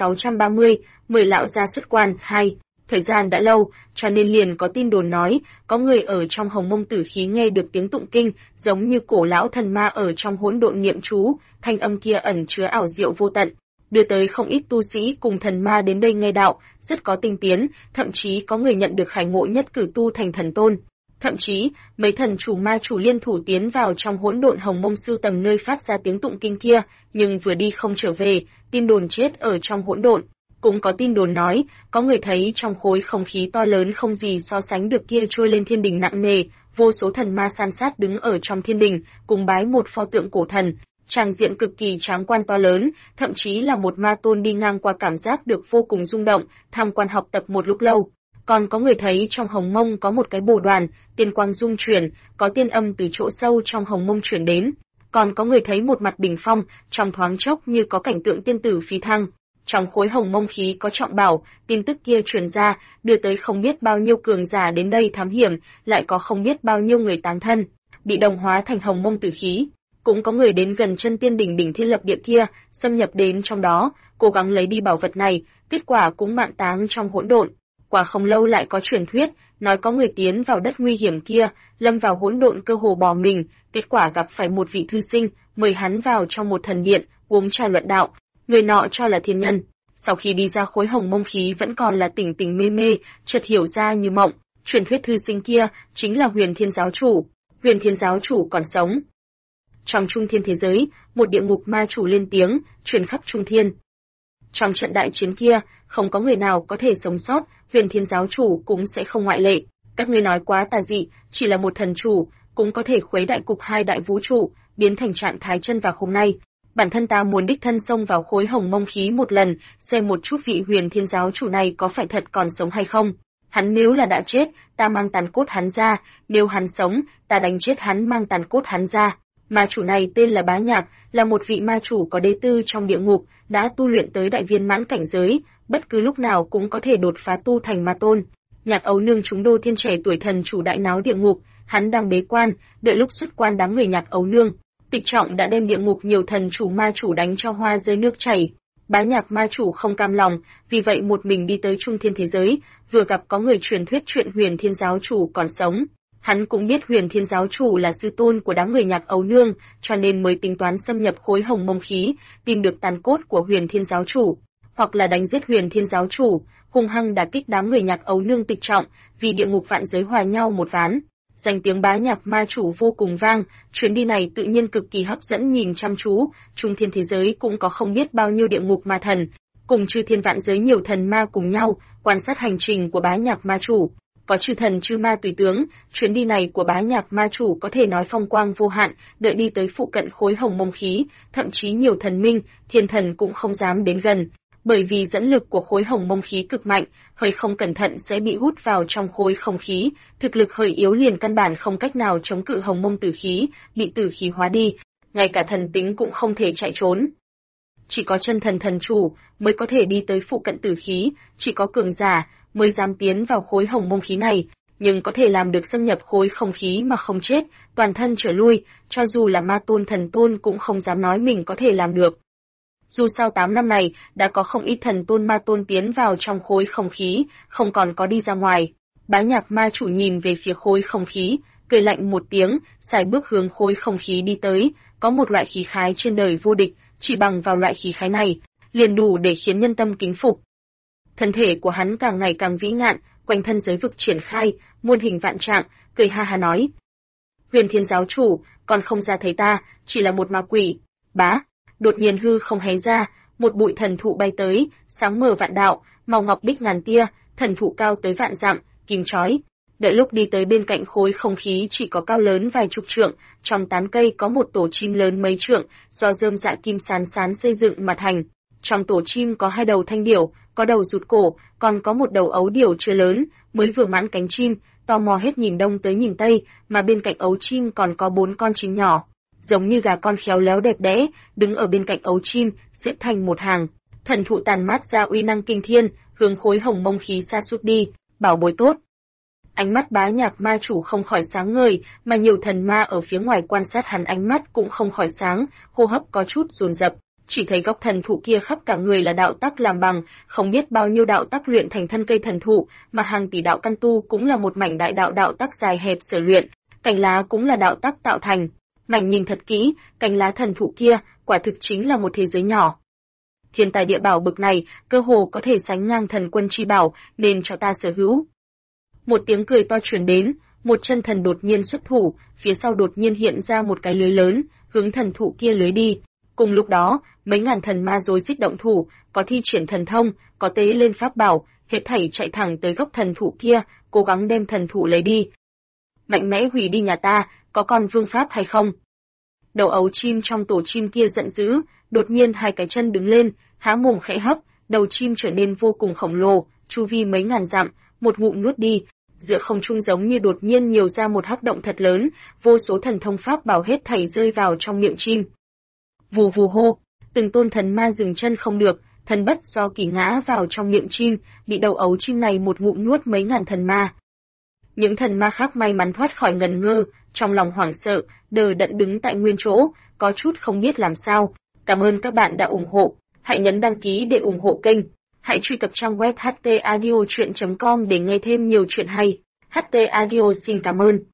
1630, 10 lão gia xuất quan 2. Thời gian đã lâu, cho nên liền có tin đồn nói, có người ở trong hồng mông tử khí nghe được tiếng tụng kinh, giống như cổ lão thần ma ở trong hỗn độn niệm chú, thanh âm kia ẩn chứa ảo diệu vô tận, đưa tới không ít tu sĩ cùng thần ma đến đây nghe đạo, rất có tinh tiến, thậm chí có người nhận được khải ngộ nhất cử tu thành thần tôn. Thậm chí, mấy thần chủ ma chủ liên thủ tiến vào trong hỗn độn hồng mông sưu tầm nơi phát ra tiếng tụng kinh kia, nhưng vừa đi không trở về, tin đồn chết ở trong hỗn độn. Cũng có tin đồn nói, có người thấy trong khối không khí to lớn không gì so sánh được kia trôi lên thiên đình nặng nề, vô số thần ma san sát đứng ở trong thiên đình, cùng bái một pho tượng cổ thần, tràng diện cực kỳ tráng quan to lớn, thậm chí là một ma tôn đi ngang qua cảm giác được vô cùng rung động, tham quan học tập một lúc lâu. Còn có người thấy trong hồng mông có một cái bồ đoàn, tiên quang dung chuyển, có tiên âm từ chỗ sâu trong hồng mông chuyển đến. Còn có người thấy một mặt bình phong, trong thoáng chốc như có cảnh tượng tiên tử phi thăng. Trong khối hồng mông khí có trọng bảo, tin tức kia truyền ra, đưa tới không biết bao nhiêu cường giả đến đây thám hiểm, lại có không biết bao nhiêu người táng thân, bị đồng hóa thành hồng mông tử khí. Cũng có người đến gần chân tiên đỉnh đỉnh thiên lập địa kia, xâm nhập đến trong đó, cố gắng lấy đi bảo vật này, kết quả cũng mạn táng trong hỗn độn. Qua không lâu lại có truyền thuyết, nói có người tiến vào đất nguy hiểm kia, lâm vào hỗn độn cơ hồ bỏ mình, kết quả gặp phải một vị thư sinh, mời hắn vào trong một thần điện, uống trà luận đạo. Người nọ cho là thiên nhân. Sau khi đi ra khối hồng mông khí vẫn còn là tỉnh tỉnh mê mê, chợt hiểu ra như mộng, truyền thuyết thư sinh kia chính là Huyền Thiên giáo chủ. Huyền Thiên giáo chủ còn sống. Trong Trung Thiên thế giới, một địa ngục ma chủ lên tiếng, truyền khắp Trung Thiên. Trong trận đại chiến kia, không có người nào có thể sống sót, Huyền Thiên giáo chủ cũng sẽ không ngoại lệ. Các ngươi nói quá tà dị, chỉ là một thần chủ, cũng có thể khuấy đại cục hai đại vũ trụ, biến thành trạng thái chân vào hôm nay. Bản thân ta muốn đích thân xông vào khối hồng mông khí một lần, xem một chút vị Huyền Thiên giáo chủ này có phải thật còn sống hay không. Hắn nếu là đã chết, ta mang tàn cốt hắn ra, nếu hắn sống, ta đánh chết hắn mang tàn cốt hắn ra. Ma chủ này tên là Bá Nhạc, là một vị ma chủ có đế tư trong địa ngục, đã tu luyện tới đại viên mãn cảnh giới, bất cứ lúc nào cũng có thể đột phá tu thành ma tôn. Nhạc Ấu Nương chúng đô thiên trẻ tuổi thần chủ đại náo địa ngục, hắn đang bế quan, đợi lúc xuất quan đám người Nhạc Ấu Nương. Tịch Trọng đã đem địa ngục nhiều thần chủ ma chủ đánh cho hoa rơi nước chảy. Bá Nhạc ma chủ không cam lòng, vì vậy một mình đi tới Trung Thiên thế giới, vừa gặp có người truyền thuyết chuyện Huyền Thiên giáo chủ còn sống. Hắn cũng biết Huyền Thiên giáo chủ là sư tôn của đám người Nhạc Ấu Nương, cho nên mới tính toán xâm nhập khối hồng mông khí, tìm được tàn cốt của Huyền Thiên giáo chủ, hoặc là đánh giết Huyền Thiên giáo chủ, hung hăng đả kích đám người Nhạc Ấu Nương Tịch Trọng, vì địa ngục vạn giới hòa nhau một ván. Danh tiếng Bá Nhạc ma chủ vô cùng vang, chuyến đi này tự nhiên cực kỳ hấp dẫn nhìn chăm chú, Trung Thiên thế giới cũng có không biết bao nhiêu địa ngục ma thần, cùng chư thiên vạn giới nhiều thần ma cùng nhau, quan sát hành trình của Bá Nhạc ma chủ. Có chư thần chư ma tùy tướng, chuyến đi này của Bá Nhạc ma chủ có thể nói phong quang vô hạn, đợi đi tới phụ cận khối hồng mông khí, thậm chí nhiều thần minh, thiên thần cũng không dám đến gần, bởi vì dẫn lực của khối hồng mông khí cực mạnh, hơi không cẩn thận sẽ bị hút vào trong khối không khí, thực lực hơi yếu liền căn bản không cách nào chống cự hồng mông tử khí, bị tử khí hóa đi, ngay cả thần tính cũng không thể chạy trốn. Chỉ có chân thần thần chủ mới có thể đi tới phụ cận tử khí, chỉ có cường giả mới dám tiến vào khối hồng mông khí này, nhưng có thể làm được xâm nhập khối không khí mà không chết, toàn thân trở lui, cho dù là ma tôn thần tôn cũng không dám nói mình có thể làm được. Dù sao 8 năm này, đã có không ít thần tôn ma tôn tiến vào trong khối không khí, không còn có đi ra ngoài. Bá Nhạc ma chủ nhìn về phía khối không khí, cười lạnh một tiếng, xài bước hướng khối không khí đi tới, có một loại khí khái trên đời vô địch, chỉ bằng vào loại khí khái này, liền đủ để khiến nhân tâm kính phục. Thân thể của hắn càng ngày càng vĩ ngạn, quanh thân giới vực triển khai, muôn hình vạn trạng, cười ha ha nói: Huyền Thiên giáo chủ, còn không ra thấy ta, chỉ là một ma quỷ. Bá, đột nhiên hư không hé ra, một bụi thần thụ bay tới, sáng mờ vạn đạo, màu ngọc bích ngàn tia, thần thụ cao tới vạn dặm, kim chói. Đợi lúc đi tới bên cạnh khối không khí chỉ có cao lớn vài chục trượng, trong tán cây có một tổ chim lớn mấy trượng, do rơm dạ kim sán sán xây dựng mà thành. Trong tổ chim có 2 đầu thanh điểu, có đầu rụt cổ, còn có một đầu ấu điểu chưa lớn, mới vừa mãn cánh chim, tò mò hết nhìn đông tới nhìn tây, mà bên cạnh ấu chim còn có 4 con chim nhỏ, giống như gà con khéo léo đẹp đẽ, đứng ở bên cạnh ấu chim, xếp thành một hàng. Thần thụ tàn mát ra uy năng kinh thiên, hướng khối hồng mông khí xa sút đi, bảo bối tốt. Ánh mắt Bá Nhạc ma chủ không khỏi sáng ngời, mà nhiều thần ma ở phía ngoài quan sát hắn ánh mắt cũng không khỏi sáng, hô hấp có chút dồn dập. Chỉ thấy gốc thần thụ kia khắp cả người là đạo tắc làm bằng, không biết bao nhiêu đạo tắc luyện thành thân cây thần thụ, mà hàng tỷ đạo căn tu cũng là một mảnh đại đạo đạo tắc dài hẹp sở luyện, cành lá cũng là đạo tắc tạo thành. Mảnh nhìn thật kỹ, cành lá thần thụ kia, quả thực chính là một thế giới nhỏ. Thiên tài địa bảo bực này, cơ hồ có thể sánh ngang thần quân chi bảo, nên cho ta sở hữu. Một tiếng cười to truyền đến, một chân thần đột nhiên xuất thủ, phía sau đột nhiên hiện ra một cái lưới lớn, hướng thần thụ kia lưới đi. Cùng lúc đó, mấy ngàn thần ma rối rít động thủ, có thi triển thần thông, có tế lên pháp bảo, hết thảy chạy thẳng tới gốc thần thụ kia, cố gắng đem thần thụ lấy đi. Mạnh mẽ hủy đi nhà ta, có còn vương pháp hay không? Đầu ấu chim trong tổ chim kia giận dữ, đột nhiên 2 cái chân đứng lên, há mồm khẽ hấp, đầu chim trở nên vô cùng khổng lồ, chu vi mấy ngàn dặm, một ngụm nuốt đi. Giữa không trung giống như đột nhiên nhiều ra một hắc động thật lớn, vô số thần thông pháp bảo hết thảy rơi vào trong miệng chim. Vù vù hô, từng tôn thần ma dừng chân không được, thần bất do kỳ ngã vào trong miệng chim, bị đầu ấu chim này một ngụm nuốt mấy ngàn thần ma. Những thần ma khác may mắn thoát khỏi ngần ngơ, trong lòng hoảng sợ, đờ đẫn đứng tại nguyên chỗ, có chút không biết làm sao. Cảm ơn các bạn đã ủng hộ, hãy nhấn đăng ký để ủng hộ kênh. Hãy truy cập trang web htaudio.com để nghe thêm nhiều chuyện hay. HT Audio xin cảm ơn.